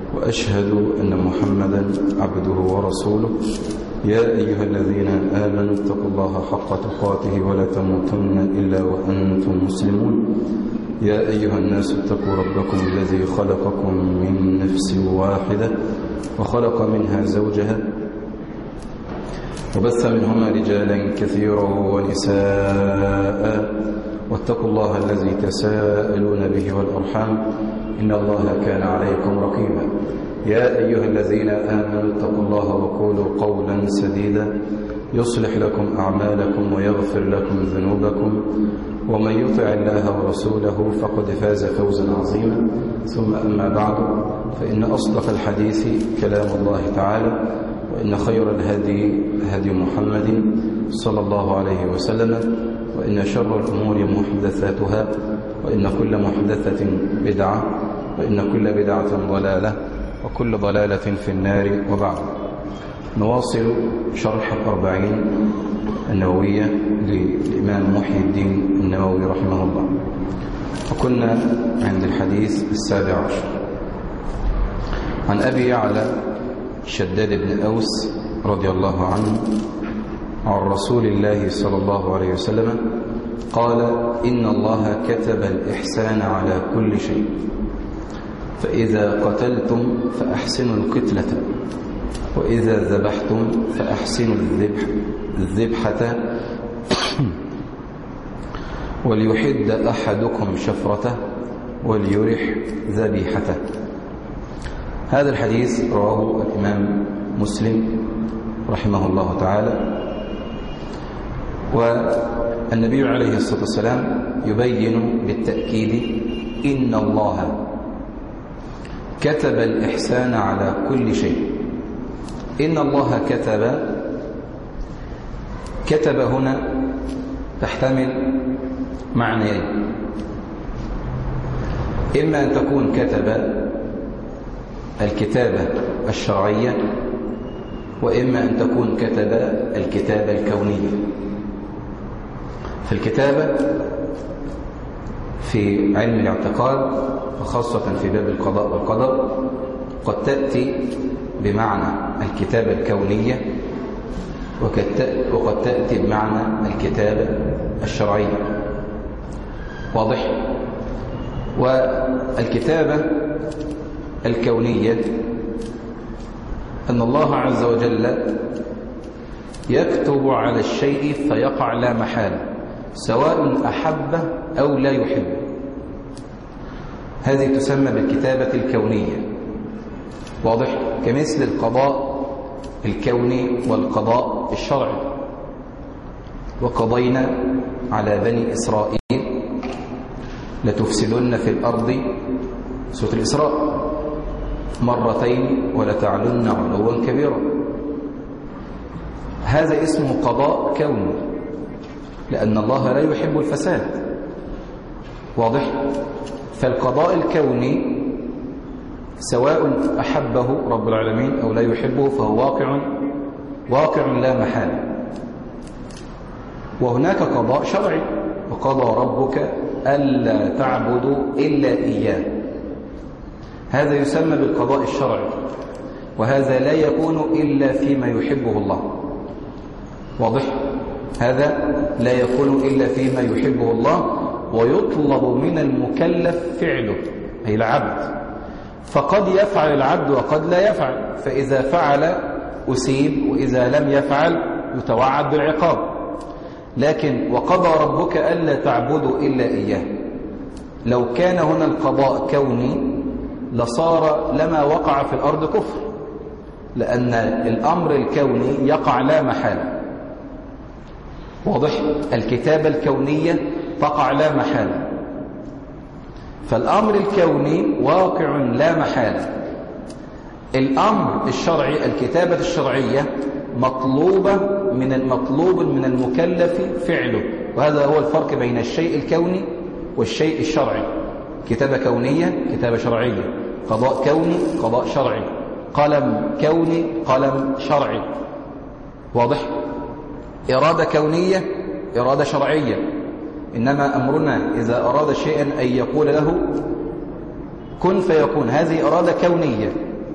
وأشهد أن محمدا عبده ورسوله. يا أيها الذين آمنوا اتقوا الله حق تقاته ولا تموتن إلا وأنتم مسلمون. يا أيها الناس اتقوا ربكم الذي خلقكم من نفس واحدة وخلق منها زوجها وبث منهما رجالا كثيرا ونساء واتقوا الله الذي تساءلون به والأرحام إن الله كان عليكم رقيبا. يا أيها الذين آمنوا اتقوا الله وقولوا قولا سديدا يصلح لكم أعمالكم ويغفر لكم ذنوبكم ومن يطع الله ورسوله فقد فاز فوزا عظيما. ثم أما بعد فإن أصدق الحديث كلام الله تعالى وإن خير الهدي هدي محمد صلى الله عليه وسلم وإن شر الأمور محدثاتها وإن كل محدثة بدعة وإن كل بدعة ضلالة وكل ضلالة في النار. وبعد نواصل شرح الأربعين النووية للإمام محي الدين النووي رحمه الله، وكنا عند الحديث 17 عن أبي يعلى شداد بن أوس رضي الله عنه عن رسول الله صلى الله عليه وسلم قال: إن الله كتب الإحسان على كل شيء، فإذا قتلتم فأحسنوا القتلة، وإذا ذبحتم فأحسنوا الذبحة، وليحد أحدكم شفرته وليرح ذبيحته. هذا الحديث رواه الإمام مسلم رحمه الله تعالى. والنبي عليه الصلاة والسلام يبين بالتأكيد إن الله كتب الإحسان على كل شيء. إن الله كتب هنا تحتمل معنيين: إما أن تكون كتب الكتابة الشرعية، وإما أن تكون كتب الكتابة الكونية. في الكتابة في علم الاعتقاد وخاصة في باب القضاء والقدر قد تأتي بمعنى الكتابة الكونية وقد تأتي بمعنى الكتابة الشرعية. واضح؟ والكتابة الكونية أن الله عز وجل يكتب على الشيء فيقع لا محالة، سواء أحبه أو لا يحبه. هذه تسمى بالكتابة الكونية. واضح؟ كمثل القضاء الكوني والقضاء الشرعي. وقضينا على بني إسرائيل لتفسدن في الأرض، سورة الإسراء، مرتين ولتعلن علوا كبيرا. هذا اسمه قضاء كوني لأن الله لا يحب الفساد. واضح؟ فالقضاء الكوني سواء أحبه رب العالمين أو لا يحبه فهو واقع لا محالة. وهناك قضاء شرعي: وقضى ربك ألا تعبدوا إلا إياه. هذا يسمى بالقضاء الشرعي، وهذا لا يكون إلا فيما يحبه الله. واضح؟ هذا لا يكون إلا فيما يحبه الله، ويطلب من المكلف فعله، أي العبد. فقد يفعل العبد وقد لا يفعل، فإذا فعل أسيب، وإذا لم يفعل يتوعد بالعقاب. لكن وقضى ربك ألا تعبدوا إلا إياه، لو كان هنا القضاء كوني لصار لما وقع في الأرض كفر، لأن الأمر الكوني يقع لا محالة. واضح؟ الكتابة الكونية تقع لا محالة، فالأمر الكوني واقع لا محالة. الأمر الشرعي، الكتابة الشرعية، مطلوب من المكلف فعله، وهذا هو الفرق بين الشيء الكوني والشيء الشرعي. كتابة كونية، كتابة شرعية. قضاء كوني، قضاء شرعي. قلم كوني، قلم شرعي. واضح؟ إرادة كونية، إرادة شرعية. إنما أمرنا إذا أراد شيئا أن يقول له كن فيكون، هذه إرادة كونية.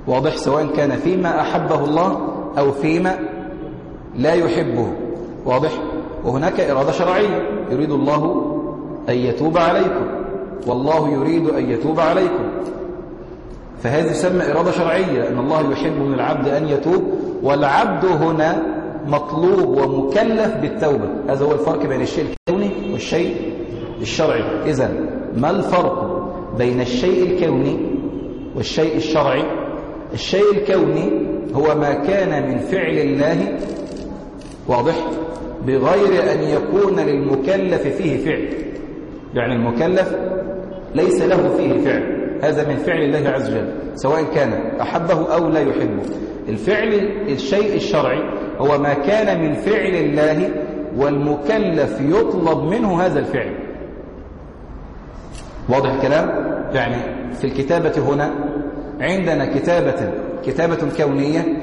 واضح، سواء كان فيما أحبه الله أو فيما لا يحبه. واضح. وهناك إرادة شرعية، يريد الله أن يتوب عليكم والله يريد أن يتوب عليكم، فهذه تسمى إرادة شرعية، أن الله يحب من العبد أن يتوب، والعبد هنا مطلوب ومكلف بالتوبة. هذا هو الفرق بين الشيء الكوني والشيء الشرعي. إذن ما الفرق بين الشيء الكوني والشيء الشرعي؟ الشيء الكوني هو ما كان من فعل الله، واضح، بغير أن يكون للمكلف فيه فعل، يعني المكلف ليس له فيه فعل، هذا من فعل الله عز وجل سواء كان أحبه أو لا يحبه. الفعل الشيء الشرعي هو ما كان من فعل الله والمكلف يطلب منه هذا الفعل. واضح الكلام؟ يعني في الكتابة هنا عندنا كتابة كونية،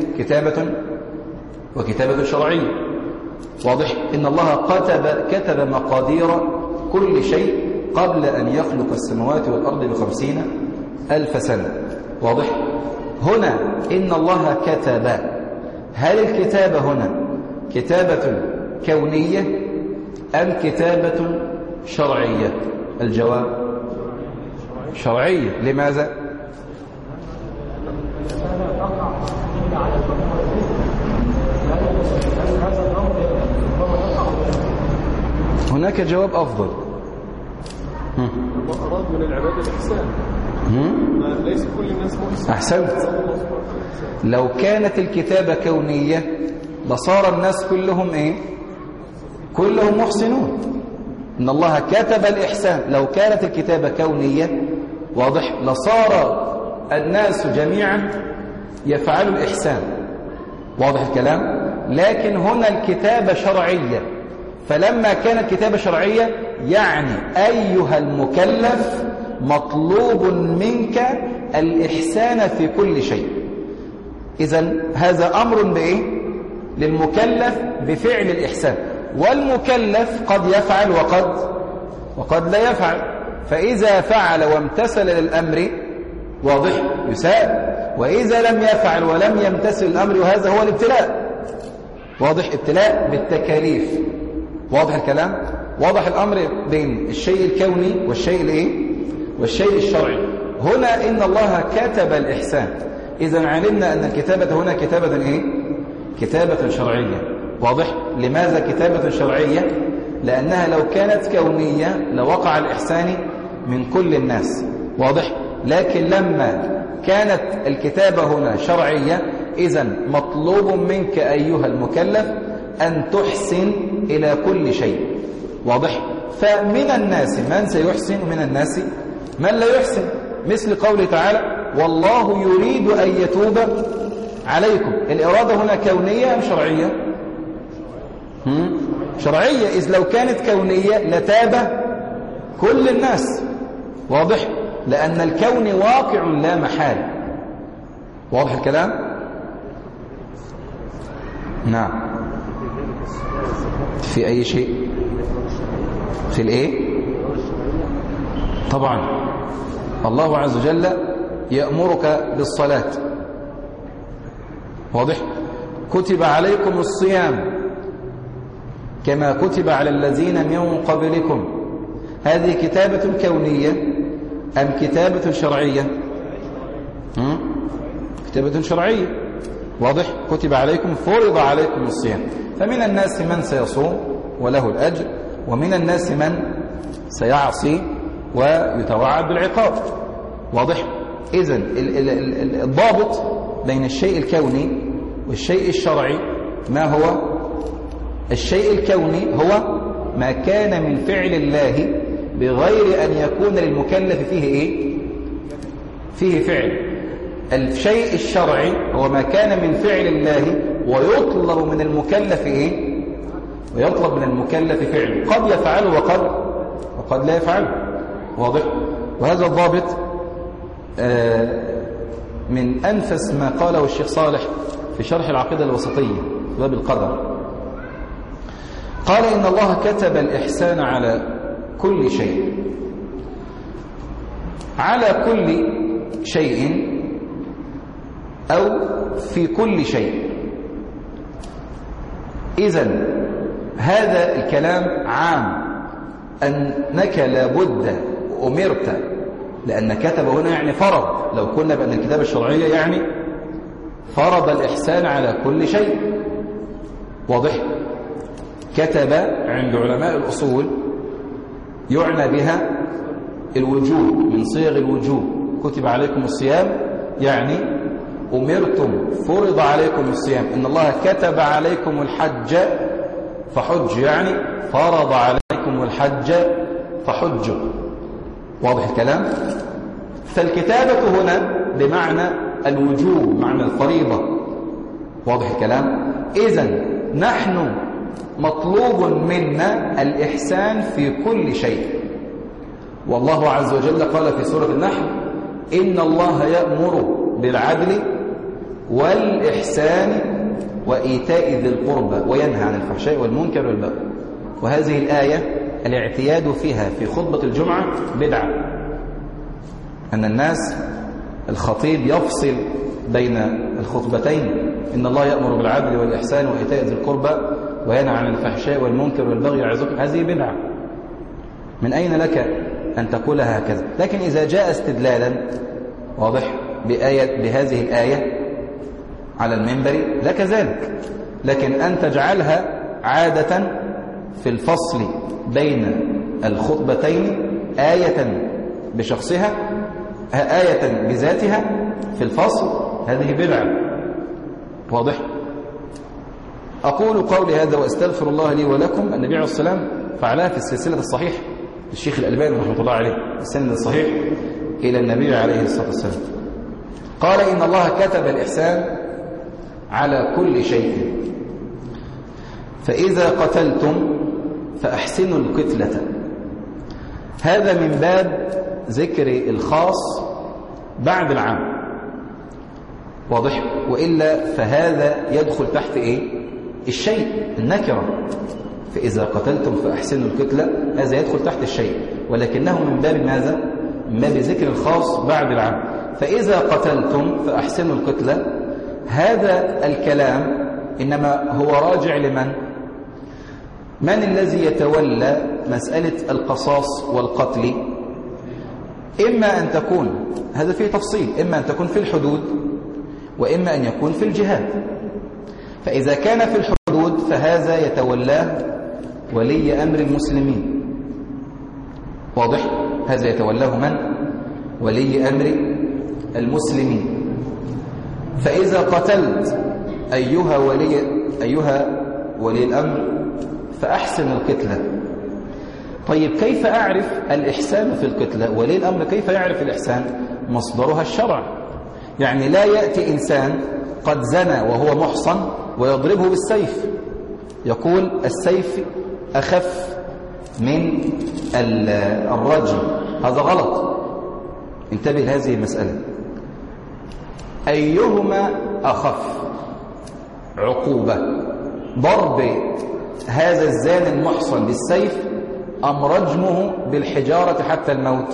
وكتابة شرعية. واضح. إن الله كتب مقادير كل شيء قبل أن يخلق السماوات والأرض ب50,000 سنة. واضح. هنا إن الله كتب، هل الكتابة هنا كتابة كونية أم كتابة شرعية؟ الجواب شرعية. لماذا؟ هناك جواب أفضل. أراد من العبادة الإحسان، ليس كل الناس محسن. أحسنت. لو كانت الكتابة كونية لصار الناس كلهم إيه؟ كلهم محسنون. إن الله كتب الإحسان. لو كانت الكتابة كونية، واضح، لصار الناس جميعا يفعلوا الإحسان. واضح الكلام؟ لكن هنا الكتابة شرعية، فلما كانت كتابة شرعية يعني أيها المكلف مطلوب منك الإحسان في كل شيء. إذن هذا أمر بإيه؟ للمكلف بفعل الإحسان، والمكلف قد يفعل وقد لا يفعل، فإذا فعل وامتثل للأمر، واضح، يساب، وإذا لم يفعل ولم يمتثل الأمر، وهذا هو الابتلاء. واضح، ابتلاء بالتكاليف. واضح الكلام؟ واضح الأمر بين الشيء الكوني والشيء الشرعي. هنا إن الله كتب الإحسان، إذن علمنا أن الكتابة هنا كتابة إيه؟ كتابة شرعية. واضح؟ لماذا كتابة شرعية؟ لأنها لو كانت كونية لوقع الإحسان من كل الناس. واضح؟ لكن لما كانت الكتابة هنا شرعية، إذن مطلوب منك أيها المكلف أن تحسن إلى كل شيء. واضح؟ فمن الناس من سيحسن ومن الناس من لا يحسن، مثل قوله تعالى والله يريد أن يتوب عليكم. الإرادة هنا كونية أم شرعية؟ شرعية. إذ لو كانت كونية لتاب كل الناس. واضح؟ لأن الكون واقع لا محال. واضح الكلام؟ نعم. في أي شيء؟ في الإيه؟ طبعا الله عز وجل يأمرك بالصلاة. واضح؟ كتب عليكم الصيام كما كتب على الذين من قبلكم. هذه كتابة كونية أم كتابة شرعية؟ كتابة شرعية. واضح؟ كتب عليكم، فرض عليكم الصيام. فمن الناس من سيصوم وله الأجر، ومن الناس من سيعصي ويتوعد بالعقاب. واضح؟ إذن الضابط بين الشيء الكوني والشيء الشرعي ما هو؟ الشيء الكوني هو ما كان من فعل الله بغير أن يكون للمكلف فيه إيه؟ فيه فعل. الشيء الشرعي هو ما كان من فعل الله ويطلب من المكلف إيه؟ ويطلب من المكلف فعله، قد يفعله وقد لا يفعله. واضح؟ وهذا الضابط من أنفس ما قاله الشيخ صالح في شرح العقيدة الوسطية في باب القدر. قال إن الله كتب الإحسان على كل شيء. على كل شيء أو في كل شيء. إذن هذا الكلام عام، أنك لابد أمرت، لأن كتب هنا يعني فرض، لو قلنا بأن الكتابة الشرعية يعني فرض الإحسان على كل شيء. واضح؟ كتب عند علماء الأصول يعنى بها الوجوب، من صيغ الوجوب. كتب عليكم الصيام يعني أمرتم، فرض عليكم الصيام. إن الله كتب عليكم الحج فحج، يعني فرض عليكم الحج فحجوا. واضح الكلام؟ فالكتابة هنا بمعنى الوجوب، معنى الفريضة. واضح الكلام؟ إذن نحن مطلوب منا الإحسان في كل شيء. والله عز وجل قال في سورة النحل: إن الله يأمر بالعدل والإحسان وإيتاء ذي القربى وينهى عن الفحشاء والمنكر والبغي. وهذه الآية الاعتياد فيها في خطبة الجمعة بدعة، أن الناس الخطيب يفصل بين الخطبتين: إن الله يأمر بالعدل والإحسان وإيتاء ذي القربى وينهى عن الفحشاء والمنكر والبغي يعظكم. هذه بدعة. من أين لك أن تقولها هكذا؟ لكن إذا جاء استدلالا واضح بهذه الآية على المنبر لك ذلك، لكن أن تجعلها عادة في الفصل بين الخطبتين، آية بشخصها، آية بذاتها في الفصل، هذه بدعة. واضح؟ أقول قولي هذا وأستغفر الله لي ولكم. النبي عليه الصلاة والسلام فعلها في السلسلة الصحيح، الشيخ الألباني رحمه الله عليه، السند الصحيح إلى النبي عليه الصلاة والسلام، قال: إن الله كتب الإحسان على كل شيء، فإذا قتلتم فأحسنوا القتلة. هذا من باب ذكر الخاص بعد العام. واضح؟ وإلا فهذا يدخل تحت إيه؟ الشيء، النكرة. فإذا قتلتم فأحسنوا القتلة، هذا يدخل تحت الشيء، ولكنه من باب ماذا؟ من باب ذكر الخاص بعد العام. فإذا قتلتم فأحسنوا القتلة، هذا الكلام إنما هو راجع لمن؟ من الذي يتولى مسألة القصاص والقتل؟ إما أن تكون، هذا فيه تفصيل، إما أن تكون في الحدود وإما أن يكون في الجهاد. فإذا كان في الحدود فهذا يتولاه ولي أمر المسلمين. واضح؟ هذا يتولاه من؟ ولي أمر المسلمين. فإذا قتلت أيها ولي الأمر فأحسن القتلة. طيب كيف أعرف الإحسان في القتلة؟ ولي الأمر كيف يعرف الإحسان؟ مصدرها الشرع. يعني لا يأتي إنسان قد زنى وهو محصن ويضربه بالسيف، يقول السيف أخف من الرجم، هذا غلط. انتبه لهذه المسألة. أيهما أخف عقوبة، ضرب هذا الزاني المحصن بالسيف أم رجمه بالحجارة حتى الموت؟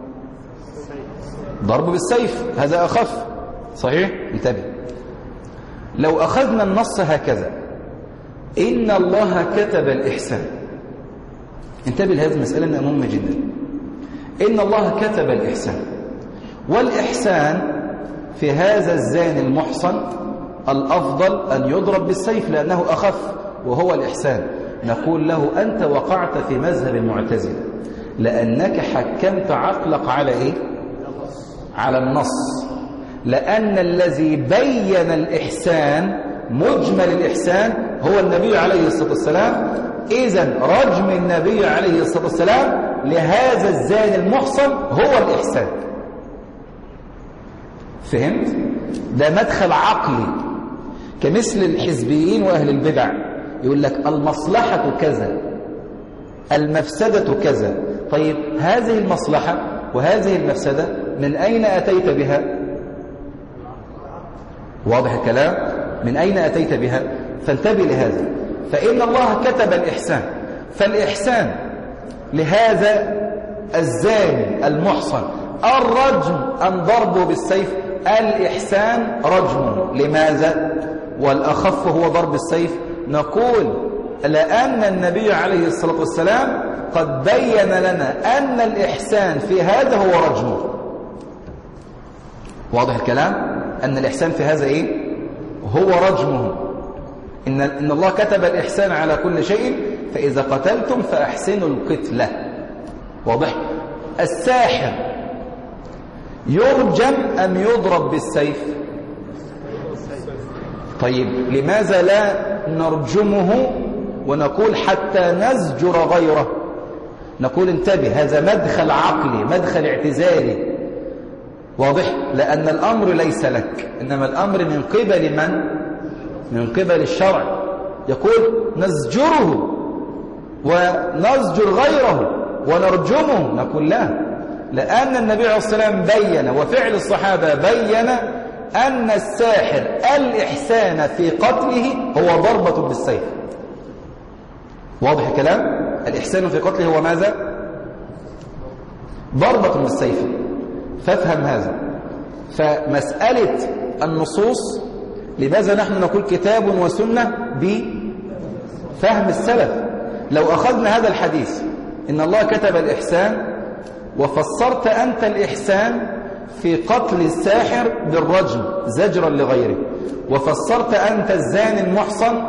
ضرب بالسيف، هذا أخف. صحيح؟ انتبه. لو أخذنا النص هكذا: إن الله كتب الإحسان، انتبه لهذه المسألة أنها مهمة جدا. إن الله كتب الإحسان، والإحسان في هذا الزاني المحصن الأفضل أن يضرب بالسيف لأنه أخف وهو الإحسان. نقول له: أنت وقعت في مذهب المعتزلة لأنك حكمت عقلك على إيه؟ على النص، لأن الذي بين الإحسان مجمل الإحسان هو النبي عليه الصلاة والسلام. إذن رجم النبي عليه الصلاة والسلام لهذا الزاني المحصن هو الإحسان. فهمت؟ ده مدخل عقلي، كمثل الحزبيين وأهل البدع، يقول لك المصلحة كذا، المفسدة كذا. طيب هذه المصلحة وهذه المفسدة من أين أتيت بها؟ واضح الكلام؟ من أين أتيت بها؟ فانتبه لهذا. فإن الله كتب الإحسان، فالإحسان لهذا الزاني المحصن الرجم أم ضربه بالسيف؟ الإحسان رجم. لماذا؟ والأخف هو ضرب السيف. نقول لأن النبي عليه الصلاة والسلام قد بين لنا أن الإحسان في هذا هو رجمه. واضح الكلام؟ أن الإحسان في هذا إيه؟ هو رجمه. إن الله كتب الإحسان على كل شيء، فإذا قتلتم فأحسنوا القتلة. واضح؟ الساحر يرجم أم يضرب بالسيف؟ طيب لماذا لا نرجمه ونقول حتى نزجر غيره؟ نقول انتبه، هذا مدخل عقلي، مدخل اعتزالي. واضح؟ لأن الأمر ليس لك، إنما الأمر من قبل من؟ من قبل الشرع. يقول نزجره ونزجر غيره ونرجمه. نقول لا، لأن النبي عليه الصلاة والسلام بين، وفعل الصحابة بين أن الساحر الإحسان في قتله هو ضربة بالسيف. واضح الكلام؟ الإحسان في قتله هو ماذا؟ ضربة بالسيف. فافهم هذا. فمسألة النصوص، لماذا نحن نقول كتاب وسنة؟ بفهم السلف. لو أخذنا هذا الحديث إن الله كتب الإحسان، وفسرت أنت الإحسان في قتل الساحر بالرجم زجرا لغيره، وفسرت أنت الزاني المحصن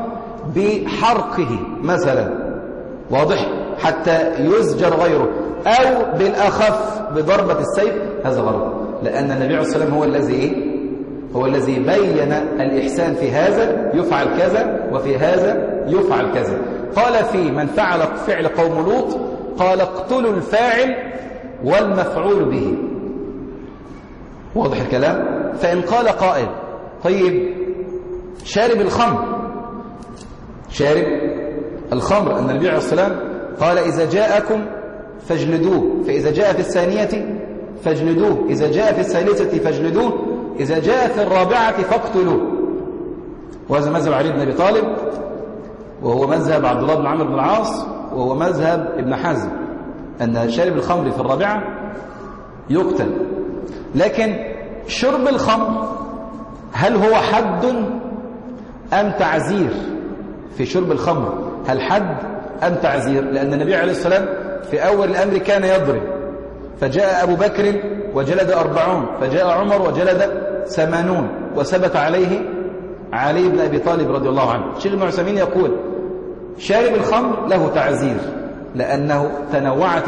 بحرقه مثلا، واضح، حتى يزجر غيره، أو بالأخف بضربة السيف، هذا غلط. لأن النبي عليه الصلاة والسلام هو الذي إيه؟ هو الذي بين الإحسان في هذا يفعل كذا، وفي هذا يفعل كذا. قال في من فعل فعل قوم لوط، قال اقتلوا الفاعل والمفعول به. واضح الكلام؟ فإن قال قائل طيب شارب الخمر، شارب الخمر، أن النبي عليه الصلاة والسلام قال إذا جاءكم فاجلدوه، فإذا جاء في الثانية فاجلدوه، إذا جاء في الثالثة فاجلدوه، إذا جاء في الرابعة فاقتلوه. وهذا مذهب علي بن أبي طالب، وهو مذهب عبد الله بن عمرو بن العاص، وهو مذهب ابن حزم، أن شارب الخمر في الرابعة يقتل. لكن شرب الخمر هل هو حد أم تعزير؟ في شرب الخمر هل حد أم تعزير؟ لأن النبي عليه الصلاة والسلام في أول الأمر كان يضرب، فجاء أبو بكر وجلد 40، فجاء عمر وجلد 80، وثبت عليه علي بن أبي طالب رضي الله عنه. الشيخ ابن عثيمين يقول شارب الخمر له تعزير، لأنه تنوعت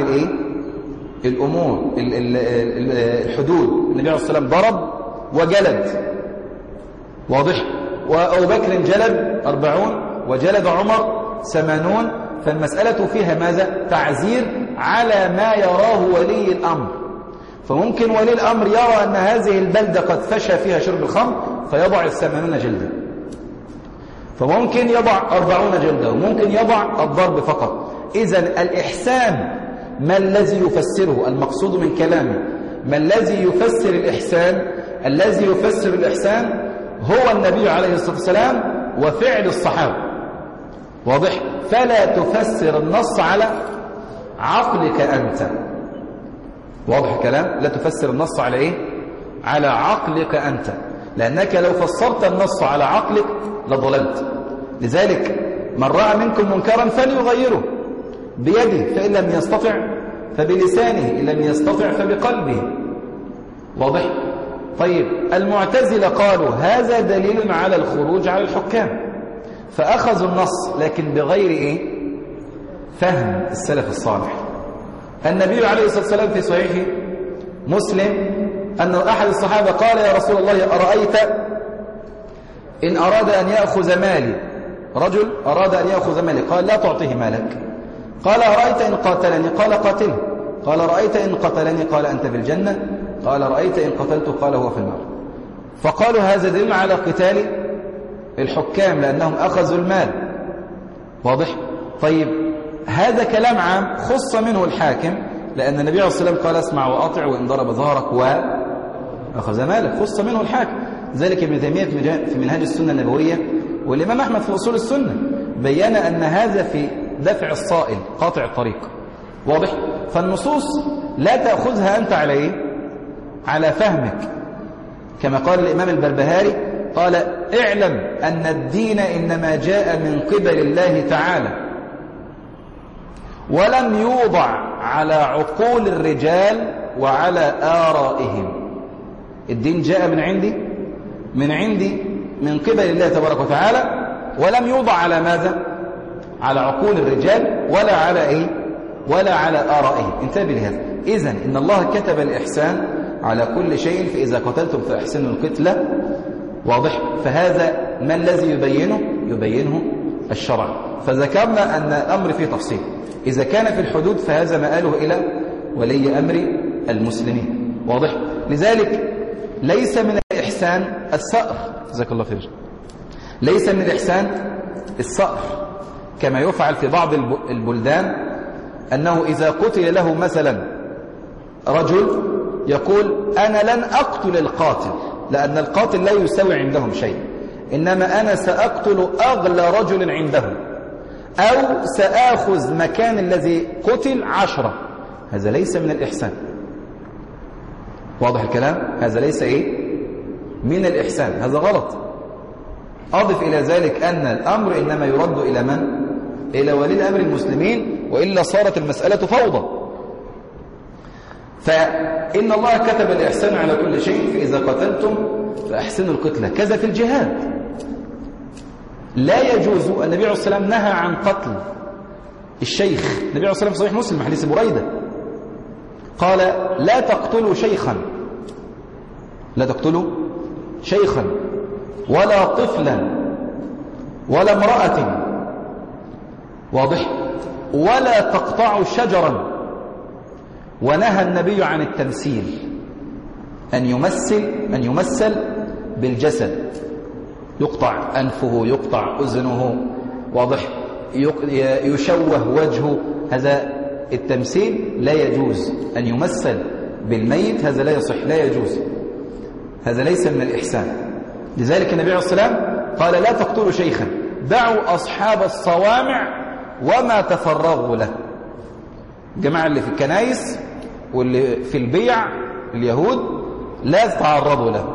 الأمور، الحدود. النبي عليه الصلاة والسلام ضرب وجلد، واضح، وأبو بكر جلد 40 وجلد عمر 80، فالمسألة فيها ماذا؟ تعزير على ما يراه ولي الأمر. فممكن ولي الأمر يرى أن هذه البلدة قد فشى فيها شرب الخمر فيضع 80 جلدة، فممكن يضع 40 جلدة، وممكن يضع الضرب فقط. إذن الإحسان ما الذي يفسره؟ المقصود من كلامه ما الذي يفسر الإحسان؟ الذي يفسر الإحسان هو النبي عليه الصلاة والسلام وفعل الصحابة. واضح؟ فلا تفسر النص على عقلك أنت. واضح الكلام؟ لا تفسر النص على إيه؟ على عقلك أنت، لأنك لو فسرت النص على عقلك لضللت. لذلك من رأى منكم منكرا فليغيره بيده، فإن لم يستطع فبلسانه، إن لم يستطع فبقلبه. واضح؟ طيب المعتزلة قالوا هذا دليل على الخروج على الحكام، فأخذوا النص لكن بغير إيه؟ فهم السلف الصالح. النبي عليه الصلاة والسلام في صحيح مسلم أن أحد الصحابة قال يا رسول الله أرأيت إن أراد أن يأخذ مالي، رجل أراد أن يأخذ مالي، قال لا تعطيه مالك. قال أرأيت إن قاتلني؟ قال قاتله. قال رأيت إن قتلني؟ قال أنت في الجنة. قال رأيت إن قتلته؟ قال هو في النار. فقالوا هذا دليل على قتال الحكام لأنهم أخذوا المال. واضح؟ طيب هذا كلام عام خص منه الحاكم، لأن النبي عليه الصلاة والسلام قال اسمع وأطع وإن ضرب ظهرك وأخذ مالك، خص منه الحاكم. ذلك ابن تيمية في منهاج السنة النبوية، والإمام أحمد في أصول السنة بيّن أن هذا في دفع الصائل قاطع الطريق. واضح؟ فالنصوص لا تأخذها أنت على إيه؟ على فهمك، كما قال الإمام البربهاري قال: اعلم أن الدين إنما جاء من قبل الله تعالى ولم يوضع على عقول الرجال وعلى آرائهم. الدين جاء من عندي من قبل الله تبارك وتعالى، ولم يوضع على ماذا؟ على عقول الرجال ولا على إيه؟ ولا على آرائهم. انتبه لهذا. إذن إن الله كتب الإحسان على كل شيء، فإذا قتلتم فأحسنوا القتلة. واضح؟ فهذا ما الذي يبينه الشرع. فذكرنا أن الأمر فيه تفصيل. إذا كان في الحدود فهذا مآله إلى ولي أمر المسلمين. واضح؟ لذلك ليس من الإحسان الثأر. جزاك الله خير. ليس من الإحسان الثأر كما يفعل في بعض البلدان، أنه إذا قتل له مثلا رجل يقول: أنا لن أقتل القاتل لأن القاتل لا يساوي عندهم شيء، إنما أنا سأقتل أغلى رجل عندهم، أو سآخذ مكان الذي قتل 10. هذا ليس من الإحسان. واضح الكلام؟ هذا ليس من الإحسان، هذا غلط. أضف إلى ذلك أن الأمر إنما يرد إلى من؟ إلى ولي أمر المسلمين، وإلا صارت المسألة فوضى. فإن الله كتب الإحسان على كل شيء، فإذا قتلتم فأحسنوا القتلة. كذا في الجهاد لا يجوز. النبي عليه الصلاة والسلام نهى عن قتل الشيخ. النبي عليه الصلاة والسلام صحيح مسلم حديث بريدة قال: لا تقتلوا شيخا، لا تقتلوا شيخا ولا طفلا ولا امرأة. واضح؟ ولا تقطعوا شجرا. ونهى النبي عن التمثيل، أن يمثل بالجسد، يقطع أنفه، يقطع أذنه. واضح؟ يشوه وجهه. هذا التمثيل لا يجوز. أن يمثل بالميت هذا لا يصح، لا يجوز. هذا ليس من الإحسان. لذلك النبي عليه الصلاة والسلام قال: لا تقتلوا شيخا، دعوا أصحاب الصوامع وما تفرغوا له. الجماعة اللي في الكنائس واللي في البيع اليهود لا تتعرضوا له.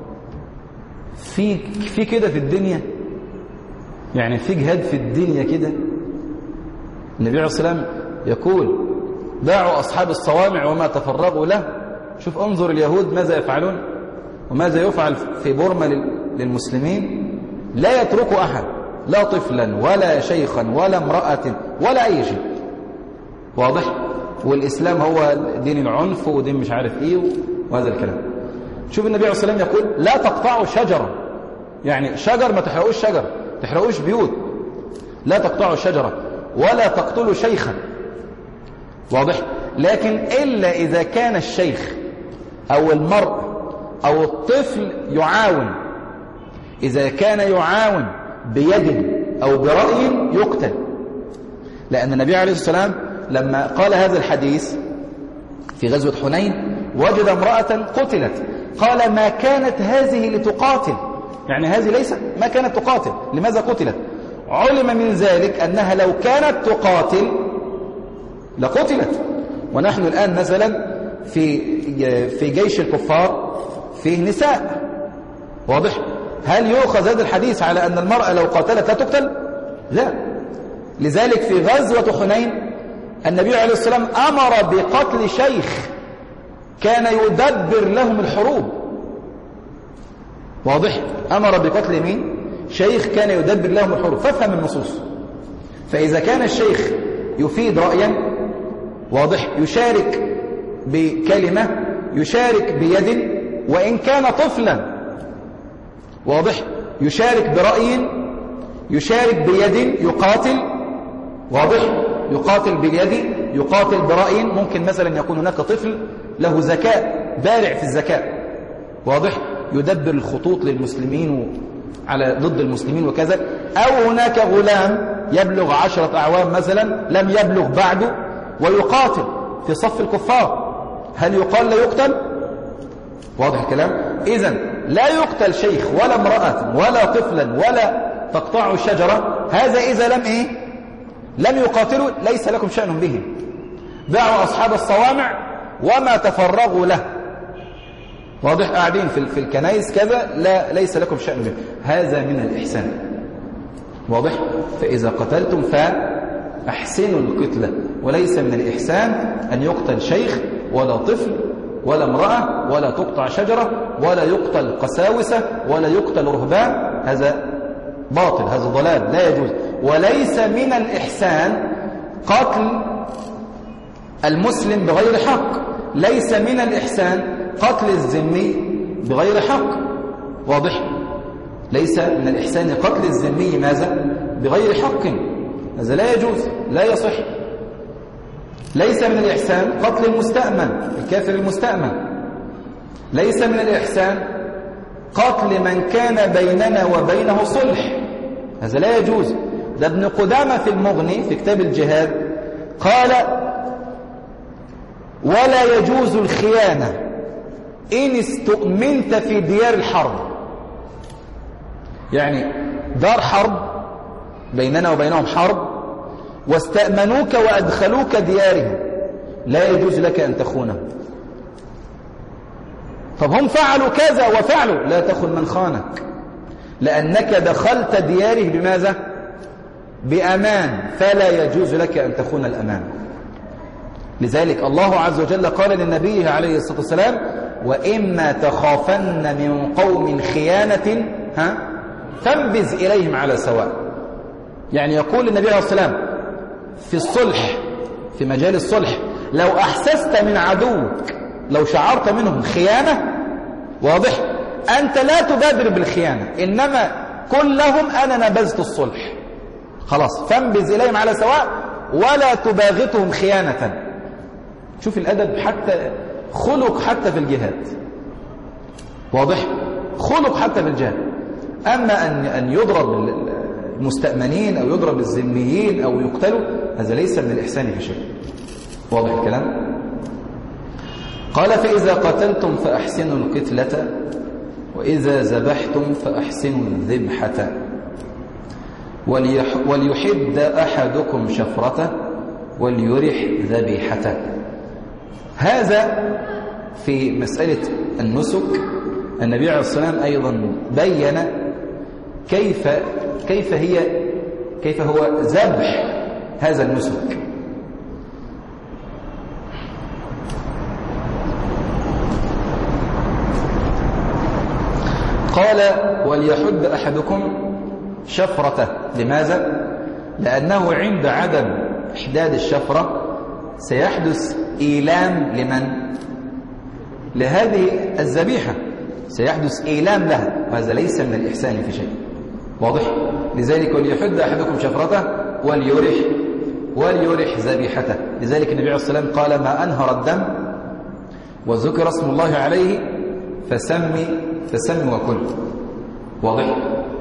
في كده في الدنيا، يعني في جهاد في الدنيا كده. النبي عليه الصلاة والسلام يقول: دعوا أصحاب الصوامع وما تفرغوا له. شوف انظر اليهود ماذا يفعلون وماذا يفعل في بورما للمسلمين. لا يتركوا أحد، لا طفلا ولا شيخا ولا امرأة ولا أي شيء. واضح؟ والإسلام هو دين العنف ودين مش عارف إيه وهذا الكلام. شوف النبي عليه الصلاة والسلام يقول: لا تقطعوا شجرا، يعني شجر ما تحرقوش شجر، تحرقوش بيوت. لا تقطعوا شجرة ولا تقتلوا شيخا. واضح؟ لكن إلا إذا كان الشيخ أو المرء أو الطفل يعاون. إذا كان يعاون بيد أو برأي يقتل. لأن النبي عليه الصلاة والسلام لما قال هذا الحديث في غزوة حنين وجد امرأة قتلت، قال: ما كانت هذه لتقاتل، يعني هذه ليست ما كانت تقاتل، لماذا قتلت؟ علم من ذلك أنها لو كانت تقاتل لقتلت. ونحن الآن مثلا في جيش الكفار فيه نساء. واضح؟ هل يؤخذ هذا الحديث على أن المرأة لو قاتلت لا تقتل؟ لا. لذلك في غزوة حنين النبي عليه الصلاة والسلام أمر بقتل شيخ كان يدبر لهم الحروب. واضح؟ أمر بقتل مين؟ شيخ كان يدبر لهم الحروب. فافهم النصوص. فإذا كان الشيخ يفيد رأيا، واضح، يشارك بكلمة، يشارك بيد، وإن كان طفلا، واضح، يشارك برأي، يشارك بيد، يقاتل. واضح؟ يقاتل باليد، يقاتل برأي. ممكن مثلا يكون هناك طفل له ذكاء، بارع في الذكاء. واضح؟ يدبر الخطوط للمسلمين على ضد المسلمين وكذا. أو هناك غلام يبلغ 10 أعوام مثلا لم يبلغ بعده ويقاتل في صف الكفار. هل يقال لا يقتل؟ واضح الكلام؟ إذن لا يقتل شيخ ولا امرأة ولا طفلا ولا تقطع الشجرة. هذا إذا لم يقاتلوا ليس لكم شأن بهم. دعوا أصحاب الصوامع وما تفرغوا له. واضح؟ قاعدين في الكنائس كذا، لا ليس لكم شأن به، هذا من الإحسان. واضح؟ فإذا قتلتم فأحسنوا القتلة، وليس من الإحسان أن يقتل شيخ ولا طفل ولا امرأة ولا تقطع شجرة ولا يقتل قساوسة ولا يقتل رهبان، هذا باطل، هذا ضلال لا يجوز. وليس من الإحسان قتل المسلم بغير حق، ليس من الإحسان قتل الذمي بغير حق. واضح؟ ليس من الإحسان قتل الذمي ماذا؟ بغير حق، هذا لا يجوز، لا يصح. ليس من الإحسان قتل المستأمن، الكافر المستأمن. ليس من الإحسان قتل من كان بيننا وبينه صلح، هذا لا يجوز. ده ابن قدامة في المغني في كتاب الجهاد قال: ولا يجوز الخيانة إن استؤمنت في ديار الحرب. يعني دار حرب بيننا وبينهم حرب، واستأمنوك وأدخلوك ديارهم، لا يجوز لك أن تخونهم. طب هم فعلوا كذا وفعلوا، لا تخن من خانك، لأنك دخلت دياره بماذا؟ بأمان، فلا يجوز لك أن تخون الأمان. لذلك الله عز وجل قال للنبي عليه الصلاة والسلام: وإما تخافن من قوم خيانة فانبذ إليهم على سواء. يعني يقول النبي عليه الصلاة والسلام في الصلح، في مجال الصلح، لو أحسست من عدوك، لو شعرت منهم خيانة، واضح، أنت لا تبادر بالخيانة، إنما قل لهم أنا نبذت الصلح، خلاص، فانبذ إليهم على سواء ولا تباغتهم خيانة. شوف الأدب، حتى خلق حتى في الجهاد، واضح، خلق حتى في الجهاد. أما أن يضرب المستأمنين أو يضرب الذميين أو يقتلوا، هذا ليس من الإحسان في شيء. واضح الكلام؟ قال: فإذا قتلتم فأحسنوا القتلة، وإذا ذبحتم فأحسنوا الذبحة، وليحد أحدكم شفرته وليرح ذبيحته. هذا في مسألة النسك النبي عليه الصلاة والسلام أيضا بين كيف هو ذبح هذا النسك. قال: وليحد أحدكم شفرته. لماذا؟ لأنه عند عدم إحداد الشفرة سيحدث إيلام لمن؟ لهذه الذبيحة، سيحدث إيلام لها، وهذا ليس من الإحسان في شيء. واضح؟ لذلك وليحد أحدكم شفرته وليرح ذبيحته. لذلك النبي عليه الصلاة والسلام قال: ما أنهر الدم وذكر اسم الله عليه فسم وكل. واضح؟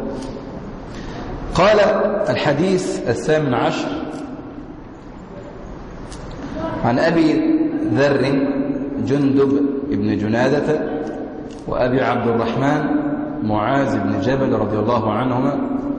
قال: الحديث 18 عن أبي ذر جندب بن جنادة وأبي عبد الرحمن معاذ بن جبل رضي الله عنهما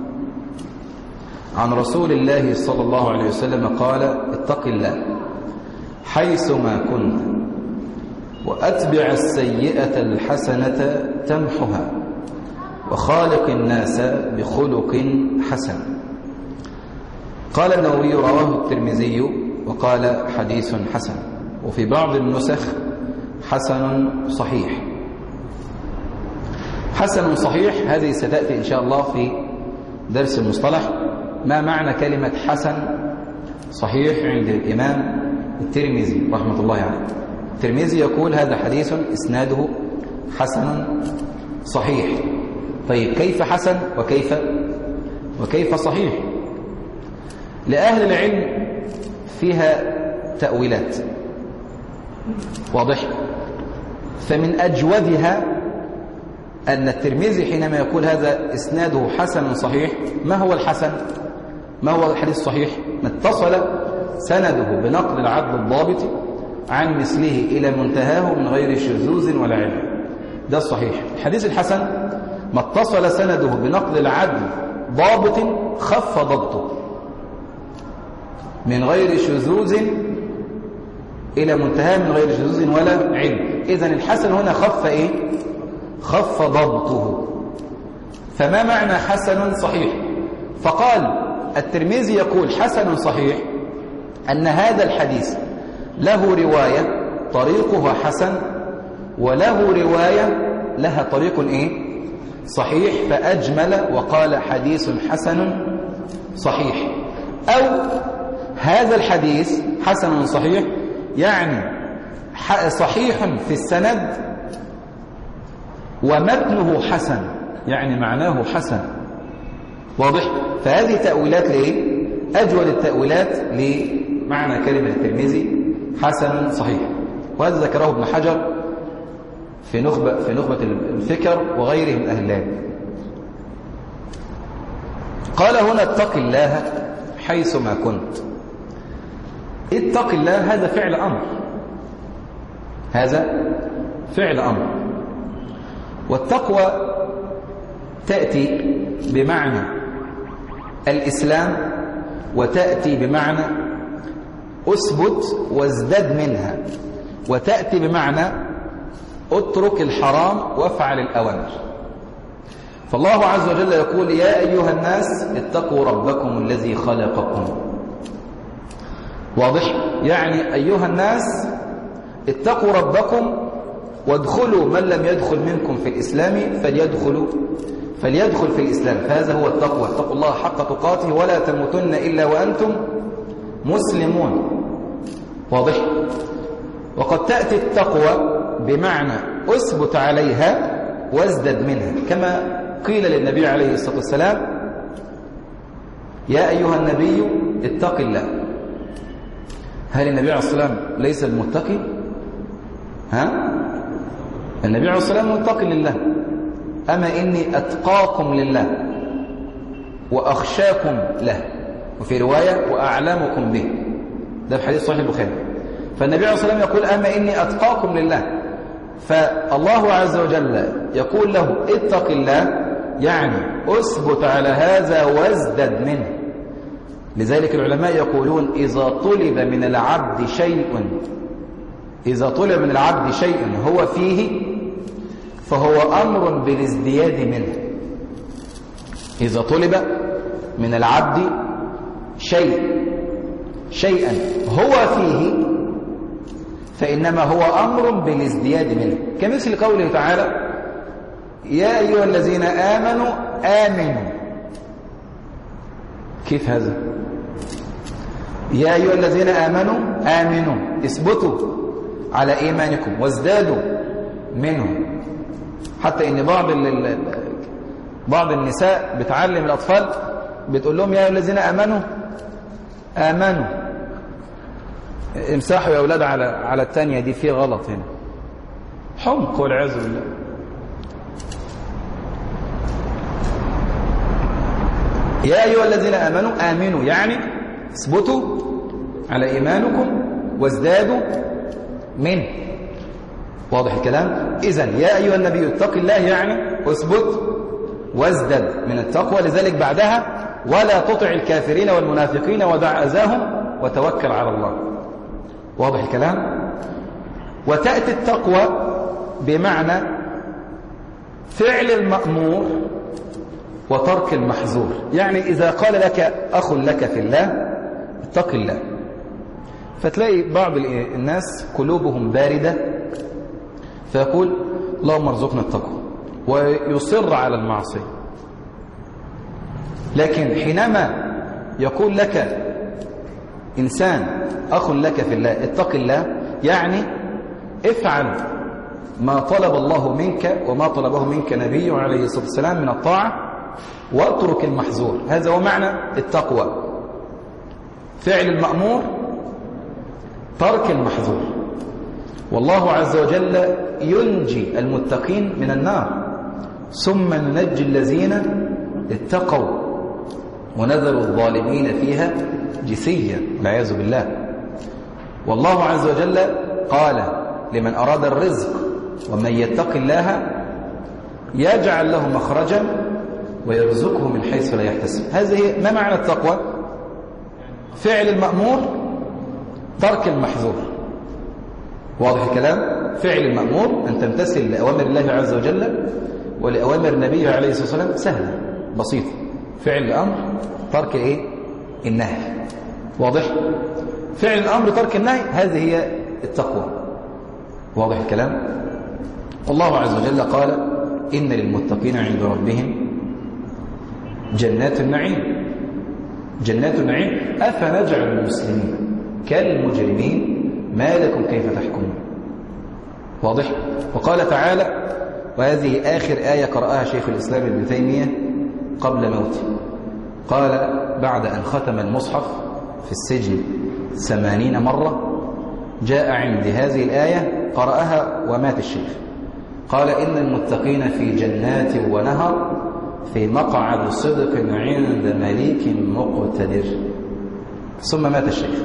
عن رسول الله صلى الله عليه وسلم قال: اتق الله حيثما كنت، وأتبع السيئة الحسنة تمحها، وخالق الناس بخلق حسن. قال النووي: رواه الترمذي وقال: حديث حسن. وفي بعض النسخ: حسن صحيح. حسن صحيح هذه ستأتي إن شاء الله في درس المصطلح. ما معنى كلمة حسن صحيح عند الإمام الترمذي رحمة الله عليه؟ الترمذي يقول: هذا حديث إسناده حسن صحيح. طيب، كيف حسن وكيف صحيح؟ لأهل العلم فيها تأويلات، واضح؟ فمن أجودها أن الترمذي حينما يقول هذا إسناده حسن صحيح، ما هو الحسن؟ ما هو الحديث الصحيح؟ ما اتصل سنده بنقل العدل الضابط عن مثله إلى منتهاه من غير شذوذ ولا علة، ده الصحيح. الحديث الحسن ما اتصل سنده بنقل العدل ضابط خف ضبطه من غير شذوذ إلى منتهى من غير شذوذ ولا علم. إذن الحسن هنا خف إيه؟ خف ضبطه. فما معنى حسن صحيح؟ فقال الترمذي يقول حسن صحيح أن هذا الحديث له رواية طريقها حسن، وله رواية لها طريق إيه؟ صحيح، فأجمل وقال حديث حسن صحيح. أو هذا الحديث حسن صحيح يعني صحيح في السند ومتنه حسن، يعني معناه حسن. واضح؟ فهذه تأويلات لإيه؟ أجود التأويلات لمعنى كلمة الترمذي حسن صحيح. وهذا ذكره ابن حجر في نخبة الفكر وغيره من أهل العلم. قال هنا اتق الله حيثما كنت. اتق الله هذا فعل أمر، هذا فعل أمر. والتقوى تأتي بمعنى الإسلام، وتأتي بمعنى أثبت وازدد منها، وتأتي بمعنى اترك الحرام وافعل الأوامر. فالله عز وجل يقول يا أيها الناس اتقوا ربكم الذي خلقكم. واضح؟ يعني أيها الناس اتقوا ربكم وادخلوا من لم يدخل منكم في الإسلام فليدخل في الإسلام. فهذا هو التقوى. اتقوا الله حق تقاته ولا تموتن إلا وأنتم مسلمون. واضح؟ وقد تأتي التقوى بمعنى أثبت عليها وازدد منها، كما قيل للنبي عليه الصلاة والسلام يا أيها النبي اتق الله. هل النبي عليه الصلاة والسلام ليس المتقي؟ النبي عليه الصلاة والسلام متقي لله. أما إني أتقاكم لله وأخشاكم له، وفي رواية وأعلمكم به. ده في حديث صحيح البخاري. فالنبي عليه الصلاة والسلام يقول أما إني أتقاكم لله. فالله عز وجل يقول له اتق الله، يعني أثبت على هذا وازدد منه. لذلك العلماء يقولون إذا طلب من العبد شيء هو فيه فهو أمر بالازدياد منه. إذا طلب من العبد شيئا هو فيه فإنما هو أمر بالازدياد منه، كمثل قوله تعالى يا أيها الذين آمنوا. كيف هذا؟ يا أيها الذين آمنوا اثبتوا على إيمانكم وازدادوا منه. حتى إن بعض النساء بتعلم الأطفال بتقول لهم يا أيها الذين آمنوا امسحوا يا أولاد على الثانية دي، في غلط هنا، حمق والعياذ بالله. يا أيها الذين آمنوا يعني اثبتوا على إيمانكم وازدادوا منه. واضح الكلام؟ إذن يا أيها النبي اتق الله يعني اثبت وازدد من التقوى. لذلك بعدها ولا تطع الكافرين والمنافقين ودع أذاهم وتوكل على الله. واضح الكلام؟ وتأتي التقوى بمعنى فعل المأمور وترك المحظور. يعني إذا قال لك أخ لك في الله اتق الله، فتلاقي بعض الناس قلوبهم باردة فيقول اللهم ارزقنا التقوى ويصر على المعصية. لكن حينما يقول لك إنسان أخ لك في الله اتق الله، يعني افعل ما طلب الله منك وما طلبه منك نبيه عليه الصلاة والسلام من الطاعة واترك المحظور. هذا هو معنى التقوى، فعل المأمور ترك المحظور. والله عز وجل ينجي المتقين من النار ثم ننجي الذين اتقوا ونذر الظالمين فيها جثيا والعياذ بالله. والله عز وجل قال لمن أراد الرزق ومن يتق الله يجعل له مخرجا ويرزقه من حيث لا يحتسب. هذه ما معنى التقوى؟ فعل المأمور ترك المحظور. واضح الكلام؟ فعل المأمور أن تمتثل لأوامر الله عز وجل ولأوامر نبيه عليه الصلاة والسلام سهلة بسيطة. فعل الأمر ترك إيه؟ النهي. واضح؟ فعل الأمر ترك النهي هذه هي التقوى. واضح الكلام؟ الله عز وجل قال إن للمتقين عند ربهم جنات النعيم. جنات النعيم أفنجعل المسلمين كالمجرمين ما لكم كيف تحكمون. واضح؟ وقال تعالى، وهذه آخر آية قرأها شيخ الإسلام ابن تيمية قبل موته، قال بعد أن ختم المصحف في السجن 80 مرة جاء عند هذه الآية قرأها ومات الشيخ، قال إن المتقين في جنات ونهر في مقعد صدق عند مليك مقتدر. ثم مات الشيخ.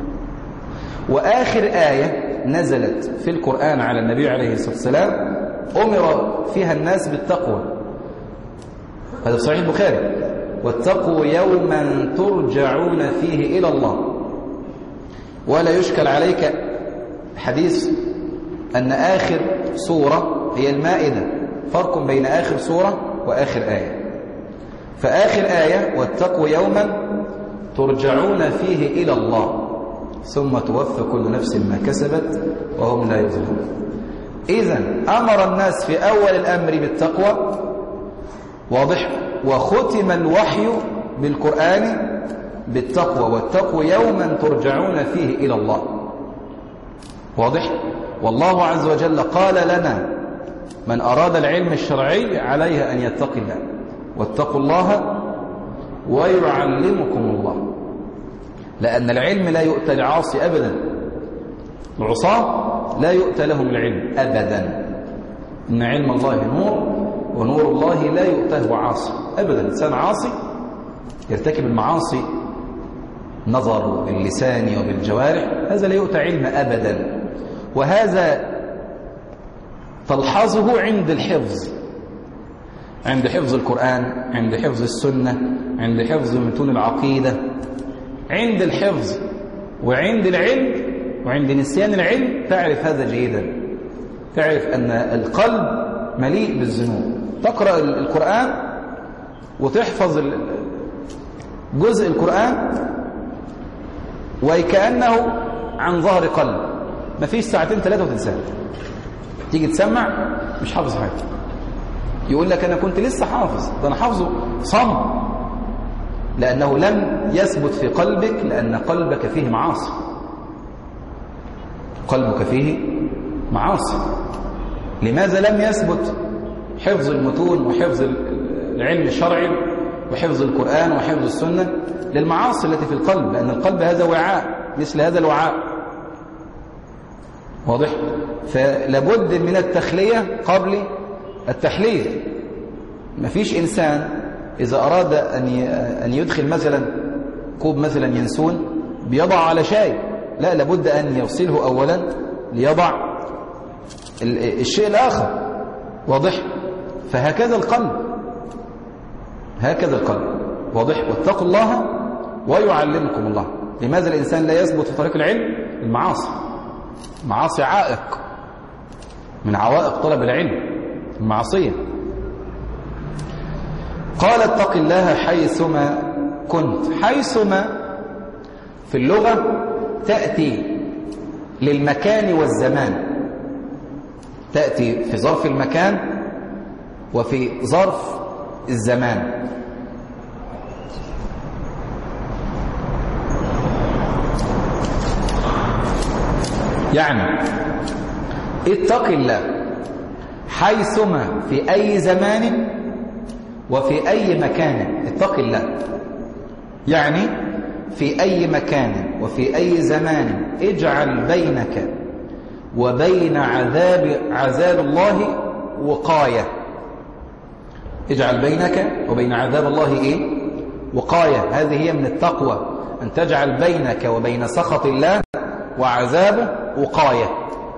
وآخر آية نزلت في القرآن على النبي عليه الصلاة والسلام أمر فيها الناس بالتقوى، هذا صحيح البخاري، واتقوا يوما ترجعون فيه إلى الله. ولا يشكل عليك حديث أن آخر سورة هي المائدة، فرق بين آخر سورة وآخر آية. فآخر آية واتقوا يوما ترجعون فيه إلى الله ثم توفى كل نفس ما كسبت وهم لا يظلمون. إذن أمر الناس في أول الأمر بالتقوى، واضح، وختم الوحي بالقرآن بالتقوى، واتقوا يوما ترجعون فيه إلى الله. واضح؟ والله عز وجل قال لنا من أراد العلم الشرعي عليه أن يتقي الله، واتقوا الله ويعلمكم الله، لأن العلم لا يؤتى لعاصي أبدا. العصاة لا يؤتى لهم العلم أبدا. إن علم الله نور ونور الله لا يؤتاه عاصي أبدا. إنسان عاصي يرتكب المعاصي نظر باللسان وبالجوارح، هذا لا يؤتى علم أبدا. وهذا تلحظه عند الحفظ، عند حفظ القرآن، عند حفظ السنة، عند حفظ متون العقيدة، عند الحفظ وعند العلم وعند نسيان العلم تعرف هذا جيدا. تعرف أن القلب مليء بالذنوب. تقرأ القرآن وتحفظ جزء القرآن وكأنه عن ظهر قلب، ما فيش ساعتين ثلاثة وتنساه. تيجي تسمع مش حافظ حاجة، يقول لك أنا كنت لسه حافظ، ده أنا حافظه صم، لأنه لم يثبت في قلبك، لأن قلبك فيه معاصي. قلبك فيه معاصي. لماذا لم يثبت حفظ المتون وحفظ العلم الشرعي وحفظ القرآن وحفظ السنة؟ للمعاصي التي في القلب، لأن القلب هذا وعاء مثل هذا الوعاء. واضح؟ فلابد من التخلية قبل التحليل. مفيش إنسان إذا أراد أن يدخل مثلا كوب مثلا ينسون بيضع على شاي، لا، لابد أن يغسله أولا ليضع الشيء الآخر. واضح؟ فهكذا القلب، هكذا القلب. واضح؟ واتقوا الله ويعلمكم الله. لماذا الإنسان لا يثبت في طريق العلم؟ المعاصي. المعاصي عائق من عوائق طلب العلم، المعصية. قال اتق الله حيثما كنت. حيثما في اللغة تأتي للمكان والزمان، تأتي في ظرف المكان وفي ظرف الزمان. يعني اتق الله حيثما في أي زمان وفي أي مكان. اتق الله يعني في أي مكان وفي أي زمان اجعل بينك وبين عذاب الله وقاية. اجعل بينك وبين عذاب الله إيه؟ وقاية. هذه هي من التقوى، أن تجعل بينك وبين سخط الله وعذابه وقاية.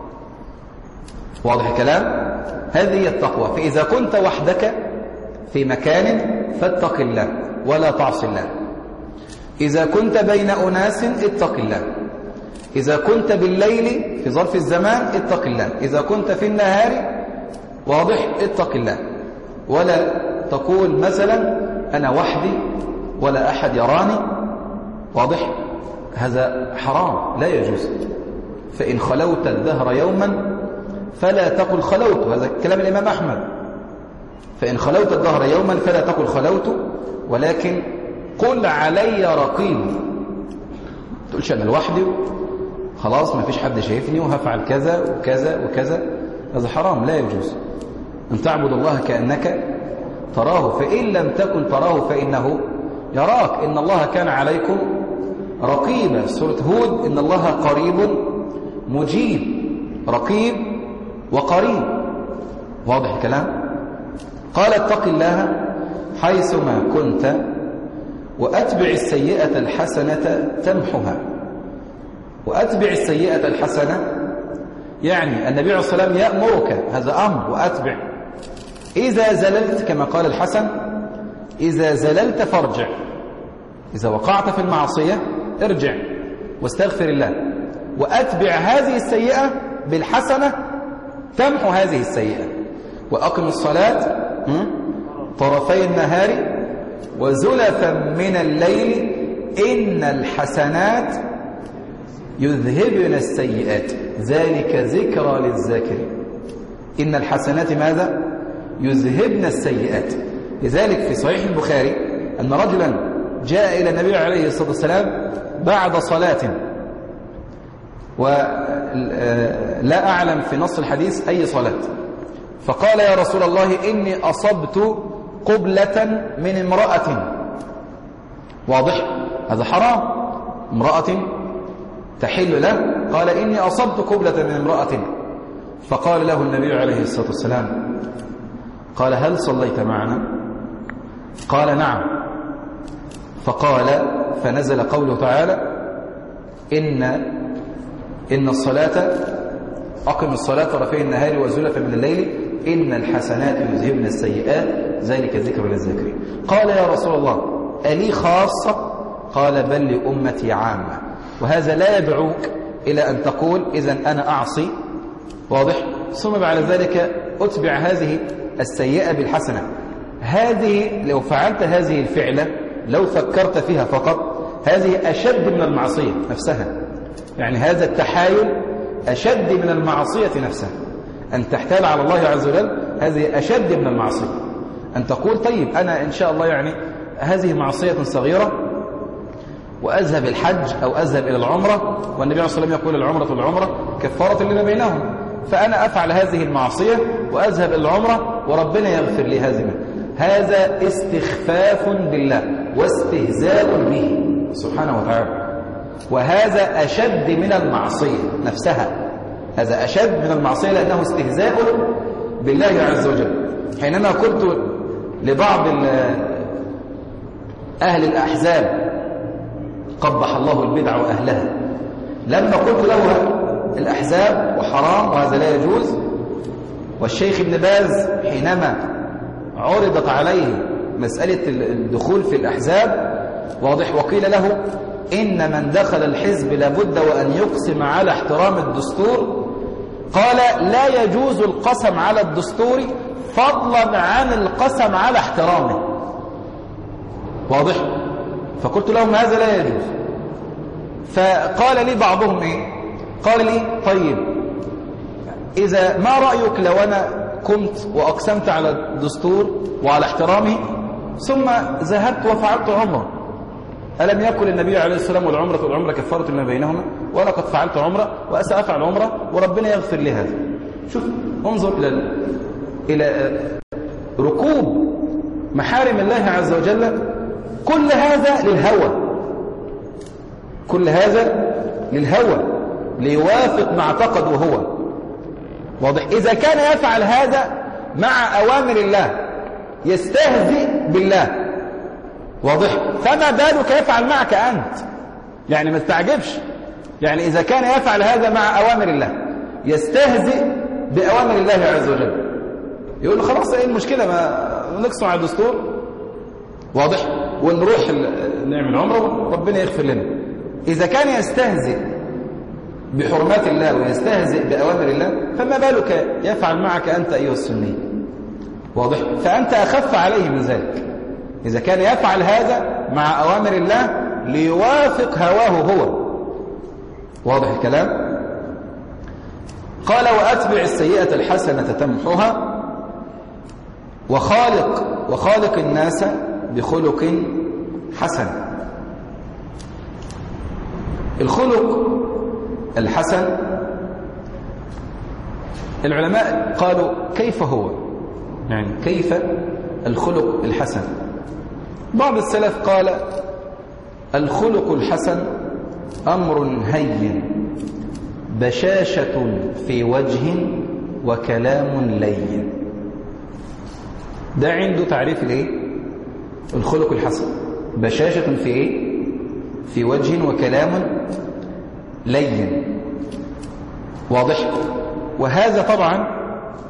واضح الكلام؟ هذه هي التقوى. فإذا كنت وحدك في مكان فاتق الله ولا تعصي الله. إذا كنت بين أناس اتق الله. إذا كنت بالليل في ظرف الزمان اتق الله، إذا كنت في النهار واضح اتق الله. ولا تقول مثلا أنا وحدي ولا أحد يراني، واضح، هذا حرام لا يجوز. فإن خلوت الدهر يوما فلا تقل خلوت، هذا كلام الإمام أحمد. فإن خلوت الدهر يوما فلا تقل خلوت، ولكن قل علي رقيب. تقولش أنا لوحدي خلاص ما فيش حد شايفني وهفعل كذا وكذا وكذا، هذا حرام لا يجوز. أن تعبد الله كأنك تراه، فإن لم تكن تراه فإنه يراك. إن الله كان عليكم رقيبا. سورة هود إن الله قريب مجيب، رقيب وقريب، واضح الكلام. قال اتق الله حيثما كنت وأتبع السيئة الحسنة تمحها. وأتبع السيئة الحسنة يعني النبي عليه الصلاة والسلام يأمرك، هذا أمر، وأتبع. إذا زللت كما قال الحسن، إذا زللت فارجع، إذا وقعت في المعصية ارجع واستغفر الله، وأتبع هذه السيئة بالحسنة تمحو هذه السيئة. وأقم الصلاة طرفي النهار وزلفا من الليل إن الحسنات يذهبن السيئات ذلك ذكرى للذاكرين. إن الحسنات ماذا؟ يذهبن السيئات. لذلك في صحيح البخاري أن رجلا جاء إلى النبي عليه الصلاة والسلام بعد صلاة، ولا أعلم في نص الحديث أي صلاة، فقال يا رسول الله إني أصبت قبلة من امرأة. واضح هذا حرام، امرأة تحل له. قال إني أصبت قبلة من امرأة. فقال له النبي عليه الصلاة والسلام، قال هل صليت معنا؟ قال نعم. فقال فنزل قوله تعالى إن الصلاة أقم الصلاة طرفي النهار وزلفا من الليل إن الحسنات يذهبن السيئات ذلك ذكر للذاكرين. قال يا رسول الله ألي خاصة؟ قال بل لأمتي عامة. وهذا لا يدعوك إلى أن تقول إذن أنا أعصي، واضح، ثم بعد ذلك أتبع هذه السيئة بالحسنة. هذه لو فعلت هذه الفعلة، لو فكرت فيها فقط، هذه أشد من المعصية نفسها. يعني هذا التحايل أشد من المعصية نفسها. أن تحتال على الله عز وجل هذه أشد من المعصية. أن تقول طيب أنا إن شاء الله يعني هذه معصية صغيرة وأذهب الحج أو أذهب إلى العمرة، والنبي عليه الصلاة والسلام يقول العمرة كفارة لما بينهم، فأنا أفعل هذه المعصية وأذهب إلى العمرة وربنا يغفر لي هذه. هذا استخفاف بالله واستهزاء به سبحانه وتعالى، وهذا أشد من المعصية نفسها. هذا أشد من المعصية لأنه استهزاء بالله عز وجل. حينما قلت لبعض أهل الأحزاب قبح الله البدع وأهلها، لما قلت له الأحزاب وحرام وهذا لا يجوز، والشيخ ابن باز حينما عرضت عليه مسألة الدخول في الأحزاب، واضح، وقيل له إن من دخل الحزب لابد وأن يقسم على احترام الدستور، قال لا يجوز القسم على الدستور فضلا عن القسم على احترامه. واضح؟ فقلت لهم هذا لا يجوز. فقال لي بعضهم إيه؟ قال لي طيب إذا ما رأيك لو أنا قمت وأقسمت على الدستور وعلى احترامه ثم ذهبت وفعلت عمره، ألم يقل النبي عليه السلام والعمرة كفارة لما بينهما؟ وأنا قد فعلت عمرة وأسأفعل عمرة وربنا يغفر لي هذا. شوف انظر إلى ركوب محارم الله عز وجل. كل هذا للهوى، كل هذا للهوى ليوافق ما اعتقده هو. واضح؟ إذا كان يفعل هذا مع أوامر الله يستهزئ بالله، واضح، فما بالك يفعل معك أنت؟ يعني ما تستعجبش. يعني إذا كان يفعل هذا مع أوامر الله يستهزئ بأوامر الله عز وجل، يقول له خلاص ايه المشكلة، ما نقسم على الدستور، واضح، ونروح نعمل عمره وربنا يغفر لنا. إذا كان يستهزئ بحرمات الله ويستهزئ بأوامر الله، فما بالك يفعل معك أنت أيها السني؟ واضح؟ فأنت أخف عليه من ذلك إذا كان يفعل هذا مع أوامر الله ليوافق هواه هو. واضح الكلام؟ قال وأتبع السيئة الحسنة تمحها وخالق الناس بخلق حسن. الخلق الحسن العلماء قالوا كيف هو؟ يعني كيف الخلق الحسن؟ بعض السلف قال الخلق الحسن أمر هين بشاشة في وجه وكلام لين. ده عنده تعريف الايه؟ الخلق الحسن، بشاشة في ايه؟ في وجه وكلام لين. واضح؟ وهذا طبعا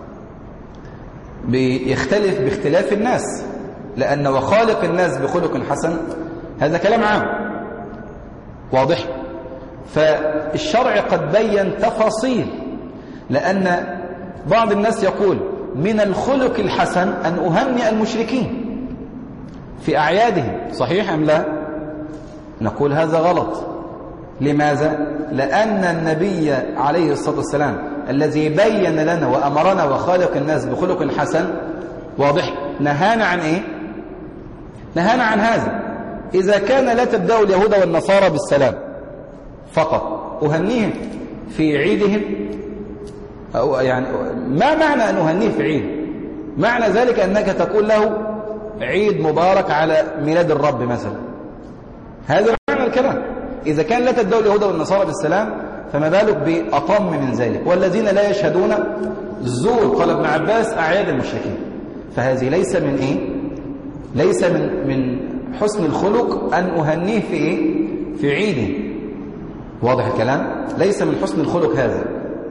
بيختلف باختلاف الناس، لأن وخالق الناس بخلق حسن هذا كلام عام. واضح؟ فالشرع قد بين تفاصيل، لأن بعض الناس يقول من الخلق الحسن أن أهنئ المشركين في أعيادهم. صحيح أم لا؟ نقول هذا غلط. لماذا؟ لأن النبي عليه الصلاة والسلام الذي بين لنا وأمرنا وخالق الناس بخلق حسن، واضح، نهانا عن إيه؟ نهانا عن هذا. إذا كان لا تبدأ اليهود والنصارى بالسلام فقط، أهنيهم في عيدهم، أو يعني ما معنى أن أهنيه في عيد؟ معنى ذلك أنك تقول له عيد مبارك على ميلاد الرب مثلا. هذا معنى الكلام. إذا كان لا تبدأ اليهود والنصارى بالسلام فما بالك بأطم من ذلك. والذين لا يشهدون الزور، قال ابن عباس، أعياد المشركين. فهذه ليس من إيه؟ ليس من حسن الخلق أن أهنيه في إيه؟ في عيده. واضح الكلام؟ ليس من حسن الخلق هذا.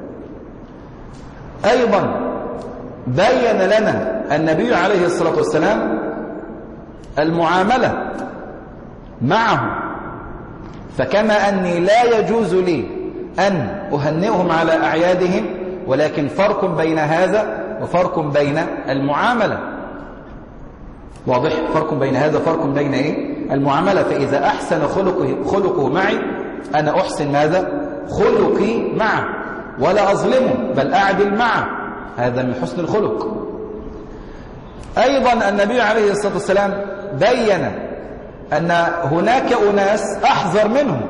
أيضا بين لنا النبي عليه الصلاة والسلام المعاملة معه، فكما أني لا يجوز لي أن أهنئهم على أعيادهم، ولكن فرق بين هذا وفرق بين المعاملة. واضح؟ فرق بين هذا فرق بين إيه؟ المعاملة. فإذا أحسن خلقه معي أنا أحسن ماذا؟ خلقي معه، ولا أظلمه بل أعدل معه. هذا من حسن الخلق. أيضا النبي عليه الصلاة والسلام بين أن هناك أناس أحذر منهم.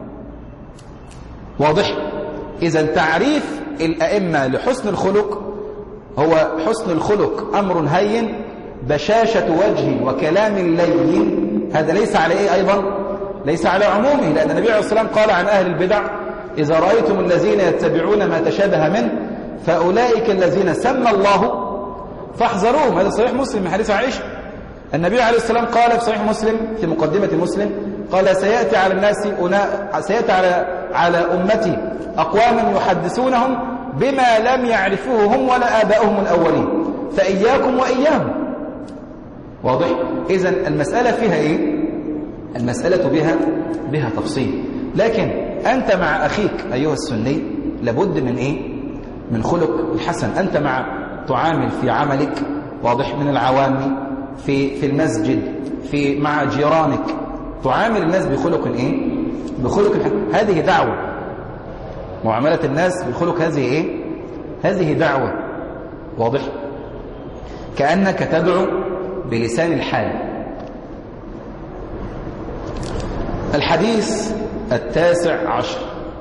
واضح؟ إذا تعريف الأئمة لحسن الخلق هو حسن الخلق أمر هين بشاشة وجه وكلام لين. هذا ليس على إيه أيضا؟ ليس على عمومه، لأن النبي عليه الصلاة والسلام قال عن أهل البدع إذا رأيتم الذين يتبعون ما تشابه منه فأولئك الذين سمى الله فاحذروهم. هذا صحيح مسلم من حديث عائشة. النبي عليه السلام قال في صحيح مسلم في مقدمة مسلم قال سيأتي على الناس سيأتي على أمتي أقوام يحدثونهم بما لم يعرفوه هم ولا آباؤهم الأولين فإياكم وإياهم. واضح؟ إذن المسألة فيها إيه؟ المسألة بها تفصيل. لكن أنت مع أخيك أيها السني لابد من إيه؟ من خلق الحسن. أنت تعامل في عملك، واضح، من العوام في المسجد، مع جيرانك، تعامل الناس بخلق إيه؟ بخلق الحسن. هذه دعوة. معاملة الناس بخلق هذه إيه؟ هذه دعوة. واضح؟ كأنك تدعو بلسان الحال. الحديث 19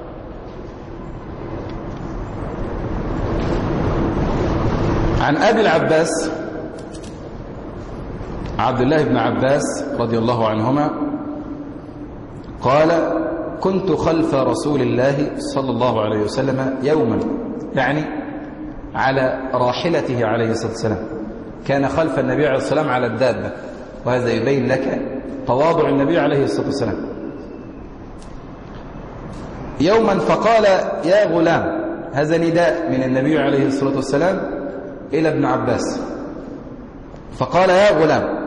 عن أبي العباس عبد الله بن عباس رضي الله عنهما قال كنت خلف رسول الله صلى الله عليه وسلم يوما، يعني على راحلته عليه الصلاة والسلام، كان خلف النبي عليه الصلاة والسلام على الدابة، وهذا يبين لك تواضع النبي عليه الصلاة والسلام. يوما فقال يا غلام، هذا نداء من النبي عليه الصلاة والسلام إلى ابن عباس، فقال يا غلام.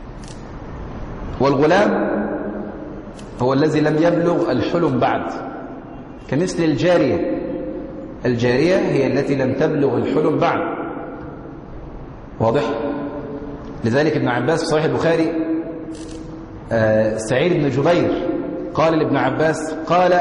والغلام هو الذي لم يبلغ الحلم بعد، كمثل الجارية. الجارية هي التي لم تبلغ الحلم بعد. واضح؟ لذلك ابن عباس في صحيح البخاري سعيد بن جبير قال لابن عباس قال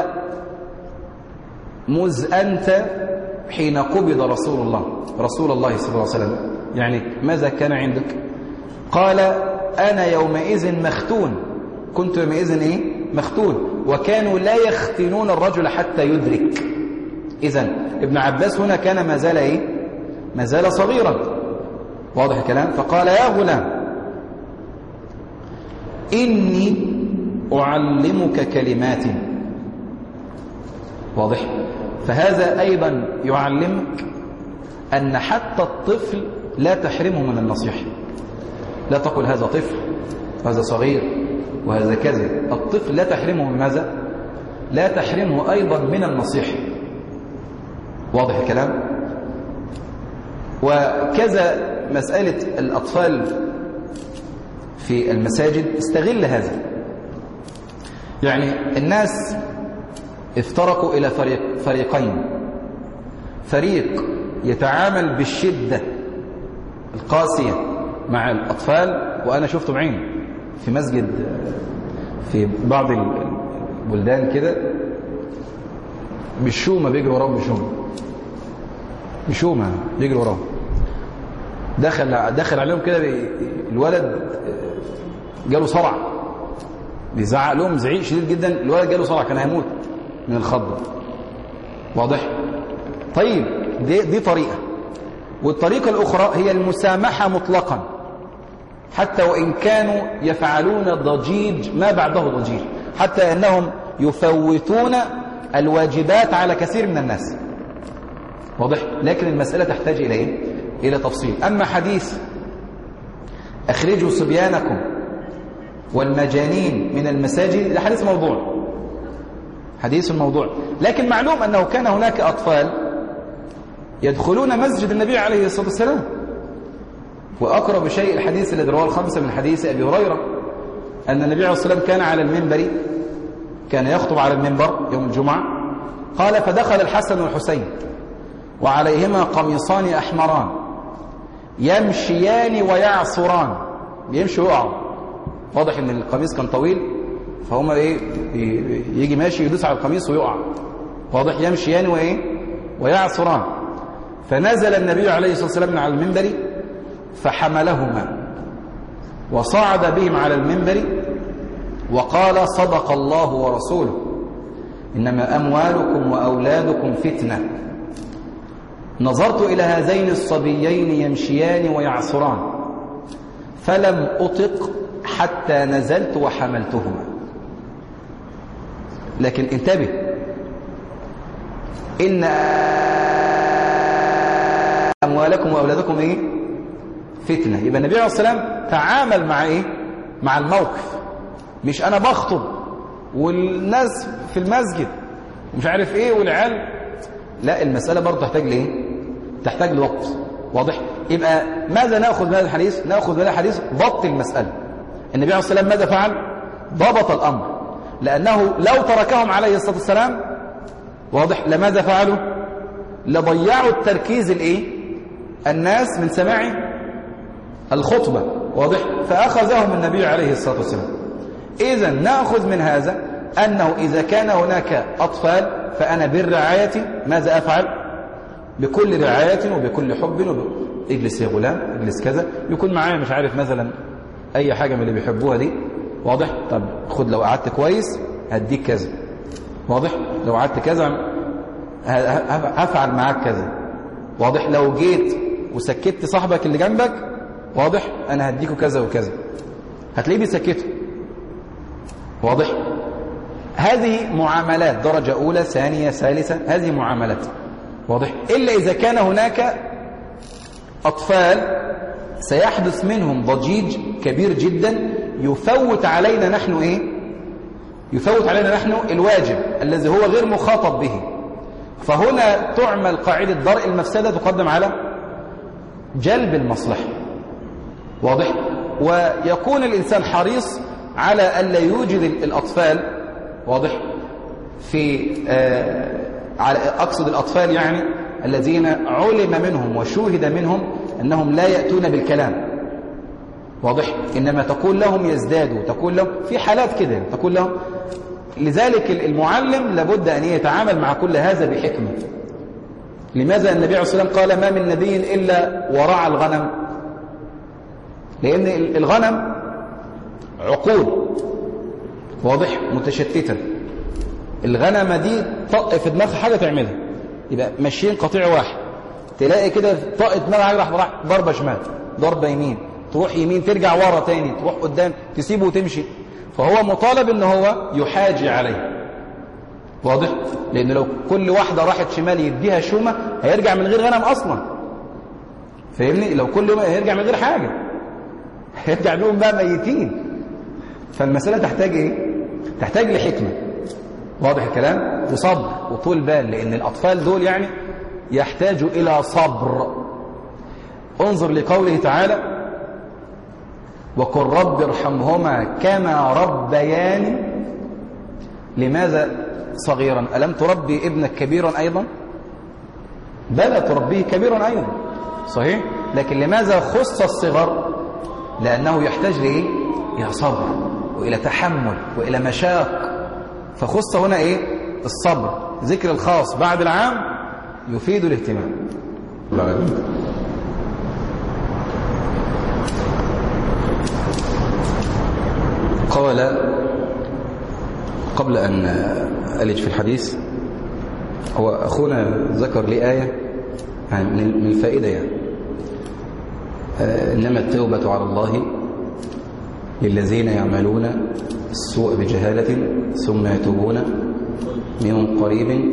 مذ أنت حين قبض رسول الله صلى الله عليه وسلم، يعني ماذا كان عندك؟ قال أنا يومئذ مختون، كنت يومئذ مختون، وكانوا لا يختنون الرجل حتى يدرك. إذن ابن عباس هنا كان ما زال صغيرا. واضح الكلام؟ فقال يا غلام إني أعلمك كلمات. واضح؟ فهذا أيضا يعلمك أن حتى الطفل لا تحرمه من النصيحة. لا تقل هذا طفل وهذا صغير وهذا كذا. الطفل لا تحرمه من ماذا؟ لا تحرمه أيضا من النصيحة. واضح الكلام؟ وكذا مسألة الأطفال في المساجد استغل هذا. يعني الناس افترقوا إلى فريقين. فريق يتعامل بالشدة القاسية مع الأطفال، وأنا شفته بعيني في مسجد في بعض البلدان كده، بالشومة بيجري وراهم، بشومة بيجري وراهم. دخل عليهم كده الولد جاله صرع، بيزعق لهم زعيق شديد جدا. الولد جاله صرع كان هيموت من الخضة. واضح؟ طيب دي طريقة. والطريقة الأخرى هي المسامحة مطلقا، حتى وإن كانوا يفعلون ضجيج ما بعده ضجيج، حتى أنهم يفوتون الواجبات على كثير من الناس. واضح؟ لكن المسألة تحتاج إلى تفصيل. أما حديث أخرجوا صبيانكم والمجانين من المساجد، ده حديث موضوع. لكن معلوم أنه كان هناك أطفال يدخلون مسجد النبي عليه الصلاة والسلام. وأقرب شيء الحديث الذي رواه الخمسة من حديث أبي هريرة أن النبي عليه الصلاة والسلام كان على المنبر، كان يخطب على المنبر يوم الجمعة. قال فدخل الحسن والحسين وعليهما قميصان أحمران يمشيان ويعصران، بيمشي ويقعوا. واضح ان القميص كان طويل، فهم يجي ماشي يدوس على القميص ويقع. واضح؟ يمشيان ويعصران. فنزل النبي عليه الصلاة والسلام من على المنبر فحملهما وصعد بهم على المنبر وقال صدق الله ورسوله إنما أموالكم وأولادكم فتنة. نظرت إلى هذين الصبيين يمشيان ويعصران فلم أطق حتى نزلت وحملتهما. لكن انتبه، إن أموالكم وأولادكم فتنة. يبقى النبي عليه الصلاة والسلام تعامل مع الموقف. مش أنا بخطب والناس في المسجد ومش عارف والعيال، لا، المسألة برضه تحتاج لوقت. واضح؟ يبقى ماذا نأخذ من هذا الحديث؟ نأخذ من هذا الحديث ضبط المسألة. النبي عليه الصلاة والسلام ماذا فعل؟ ضبط الأمر، لأنه لو تركهم عليه الصلاة والسلام، واضح، لماذا فعلوا؟ لضيعوا التركيز الناس من سماع الخطبة. واضح؟ فأخذهم النبي عليه الصلاة والسلام. إذن نأخذ من هذا أنه إذا كان هناك أطفال فأنا بالرعاية ماذا أفعل؟ بكل رعاية وبكل حب اجلس يا غلام، اجلس كذا، يكون معايا مش عارف مثلا أي حاجة من اللي بيحبوها دي. واضح؟ طب خد، لو قعدت كويس هديك كذا. واضح؟ لو قعدت كذا هفعل معاك كذا. واضح؟ لو جيت وسكت صاحبك اللي جنبك، واضح، أنا هديكوا كذا وكذا، هتلاقيه بيسكته. واضح؟ هذه معاملات درجة أولى ثانية ثالثة، هذه معاملات. واضح؟ إلا إذا كان هناك أطفال سيحدث منهم ضجيج كبير جدا يفوت علينا نحن يفوت علينا نحن الواجب الذي هو غير مخاطب به. فهنا تعمل قاعدة درء المفسدة تقدم على جلب المصلحة. واضح؟ ويكون الإنسان حريص على ألا يوجد الأطفال، واضح، في أقصد الأطفال يعني الذين علم منهم وشوهد منهم أنهم لا يأتون بالكلام، واضح؟ إنما تقول لهم يزدادوا، تقول لهم في حالات كده، تقول لهم. لذلك المعلم لابد أن يتعامل مع كل هذا بحكمة. لماذا النبي عليه الصلاة والسلام قال ما من نبي إلا ورعى الغنم؟ لأن الغنم عقول، واضح، متشتتة. الغنمة دي طق في دماغها حاجة تعملها، يبقى ماشيين قطيع واحد، تلاقي كده طق دماغها راح ضربة شمال، ضربة يمين، تروح يمين، ترجع ورا تاني، تروح قدام، تسيبه وتمشي. فهو مطالب ان هو يحاجي عليه، واضح؟ لأن لو كل واحدة راحت شمال يديها شومة هيرجع من غير غنم أصلا، فاهمني؟ لو كل يوم هيرجع من غير حاجة، هيرجع بيهم بقى ميتين. فالمسألة تحتاج ايه؟ تحتاج لحكمة، واضح الكلام؟ وصبر وطول بال، لأن الأطفال دول يعني يحتاجوا إلى صبر. انظر لقوله تعالى وقل رب ارحمهما كما ربياني. لماذا صغيرا؟ ألم تربي ابنك كبيرا أيضا؟ بلى تربيه كبيرا أيضا، صحيح؟ لكن لماذا خص الصغر؟ لأنه يحتاج لإيه؟ إلى صبر وإلى تحمل وإلى مشاق، فخص هنا إيه؟ الصبر. ذكر الخاص بعد العام يفيد الاهتمام. قال قبل أن ألج في الحديث، هو أخونا ذكر لي آية من الفائدة يعني إنما التوبة على الله للذين يعملون السوء بجهالة ثم يتوبون من قريب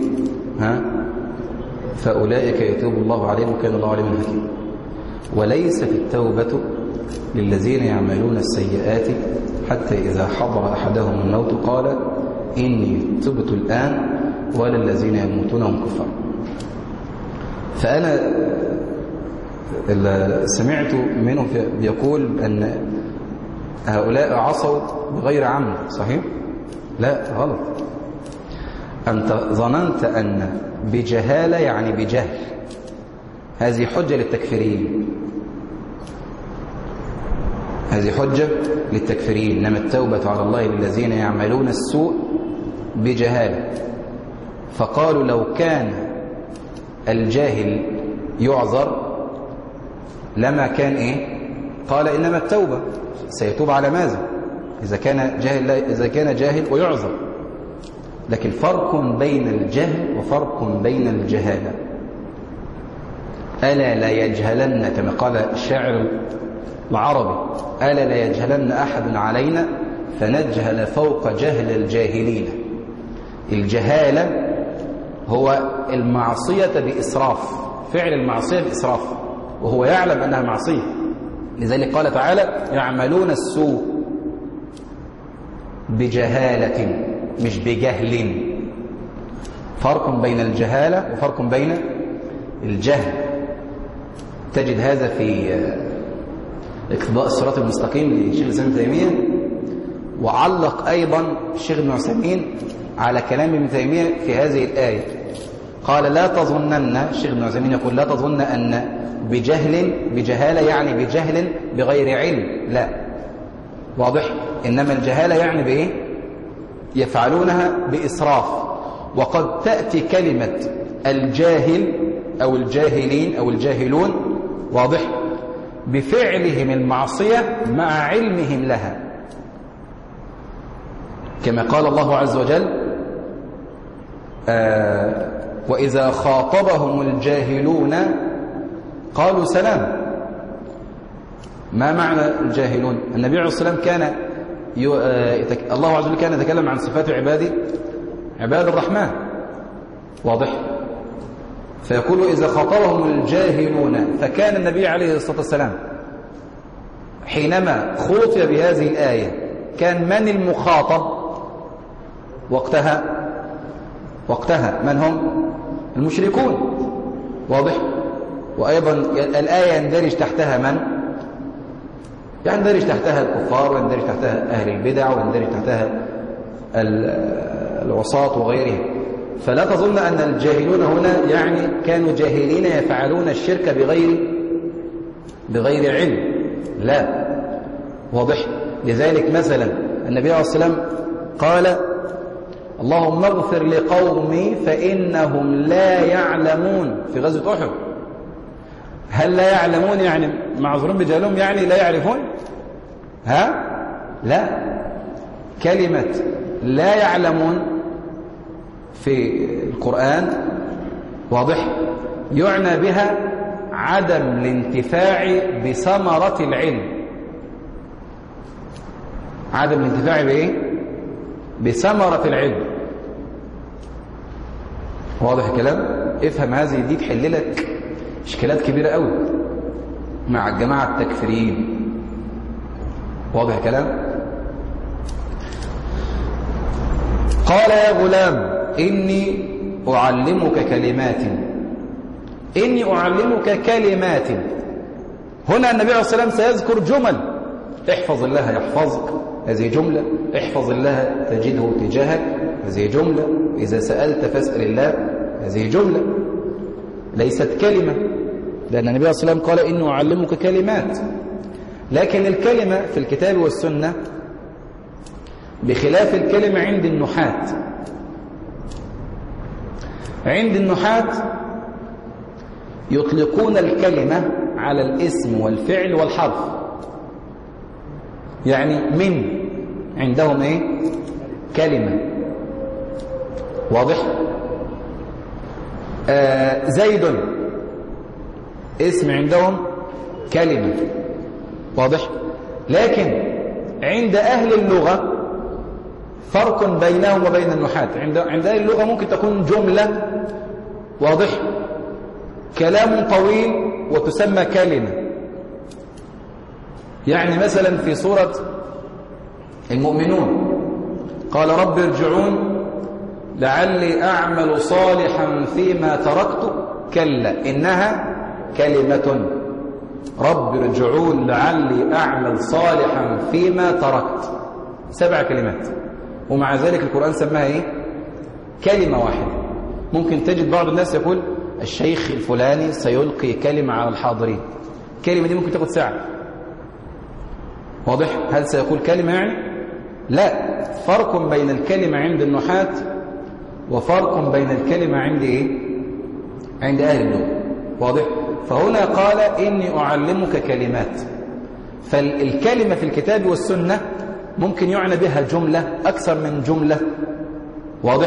فأولئك يتوب الله عليهم وكان الله عليهم حكيما. وليست التوبة للذين يعملون السيئات حتى إذا حضر أحدهم الموت قال إني تبت الآن ولا الذين يموتون هم كفار. فأنا سمعت منه بيقول أن هؤلاء عصوا بغير عمد، صحيح؟ لا، غلط. أنت ظننت أن بجهالة يعني بجهل، هذه حجة للتكفيرين، هذه حجة للتكفيرين. إنما التوبة على الله للذين يعملون السوء بجهالة. فقالوا لو كان الجاهل يعذر لما كان إيه؟ قال إنما التوبة سيتوب على ماذا؟ إذا كان جاهل ويعذر. لكن فرق بين الجهل وفرق بين الجهالة. ألا لا يجهلن، كما قال الشاعر العربي، ألا لا يجهلن أحد علينا فنجهل فوق جهل الجاهلين. الجهالة هو المعصية بإسراف، فعل المعصية بإسراف وهو يعلم أنها معصية. لذلك قال تعالى يعملون السوء بجهالة مش بجهل. فرق بين الجهالة وفرق بين الجهل. تجد هذا في اقتضاء الصراط المستقيم للشيخ الإسلام ابن تيمية، وعلق أيضا الشيخ ابن عثيمين على كلام ابن تيمية في هذه الآية. قال لا تظنن، الشيخ ابن عثيمين يقول لا تظن أن بجهالة يعني بجهل بغير علم، لا، واضح؟ إنما الجهالة يعني بإيه؟ يفعلونها بإسراف. وقد تأتي كلمة الجاهل أو الجاهلين أو الجاهلون، واضح، بفعلهم المعصية مع علمهم لها، كما قال الله عز وجل وإذا خاطبهم الجاهلون قالوا سلام. ما معنى الجاهلون؟ النبي عليه الصلاة والسلام كان الله عز وجل كان يتكلم عن صفات عباد الرحمن، واضح؟ فيقول إذا خاطبهم الجاهلون، فكان النبي عليه الصلاة والسلام حينما خطب بهذه الآية كان من المخاطب وقتها من هم؟ المشركون، واضح؟ وأيضا الآية يندرج تحتها من؟ يندرج تحتها الكفار، ويندرج تحتها أهل البدع، ويندرج تحتها العصاة وغيرهم. فلا تظن أن الجاهلون هنا يعني كانوا جاهلين يفعلون الشرك بغير علم، لا، واضح. لذلك مثلا النبي عليه الصلاة والسلام قال اللهم اغفر لقومي فإنهم لا يعلمون في غزوة أحد. هل لا يعلمون يعني معذورين بجهلهم يعني لا يعرفون؟ لا، كلمة لا يعلمون في القرآن واضح يعنى بها عدم الانتفاع بثمرة العلم. عدم الانتفاع بإيه؟ بثمرة العلم. واضح الكلام؟ افهم هذه دي تحل لك اشكالات كبيرة قوي مع الجماعة التكفيريين. واضح الكلام؟ قال يا غلام إني أعلمك كلمات. إني أعلمك كلمات. هنا النبي عليه الصلاة والسلام سيذكر جمل. احفظ الله يحفظك، هذه جملة. احفظ الله تجده تجاهك، هذه جملة. إذا سألت فاسأل الله، هذه جملة ليست كلمة، لأن النبي عليه الصلاة والسلام قال إني أعلمك كلمات. لكن الكلمة في الكتاب والسنة بخلاف الكلمة عند النحاة. عند النحاة يطلقون الكلمة على الاسم والفعل والحرف. يعني من عندهم ايه؟ كلمة. واضح؟ زيد اسم عندهم كلمة. واضح؟ لكن عند أهل اللغة فرق بينهم وبين النحاة. عند أهل اللغة ممكن تكون جملة، واضح، كلام طويل وتسمى كلمة. يعني مثلا في سورة المؤمنون قال رب ارجعون لعلي أعمل صالحا فيما تركت كلا إنها كلمة. رب ارجعون لعلي أعمل صالحا فيما تركت. 7 كلمات، ومع ذلك القرآن سماها ايه؟ كلمة واحدة. ممكن تجد بعض الناس يقول الشيخ الفلاني سيلقي كلمة على الحاضرين. الكلمة دي ممكن تاخد ساعة. واضح؟ هل سيقول كلمة يعني؟ لا، فرق بين الكلمة عند النحاة وفرق بين الكلمة عند ايه؟ عند أهل اللغة. واضح؟ فهنا قال إني أعلمك كلمات. فالكلمة في الكتاب والسنة ممكن يعنى بها جملة، أكثر من جملة. واضح؟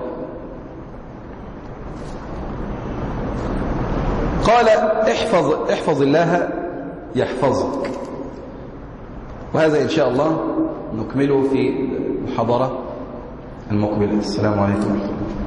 قال احفظ الله يحفظك. وهذا إن شاء الله نكمله في المحاضرة المقبلة. السلام عليكم ورحمة الله.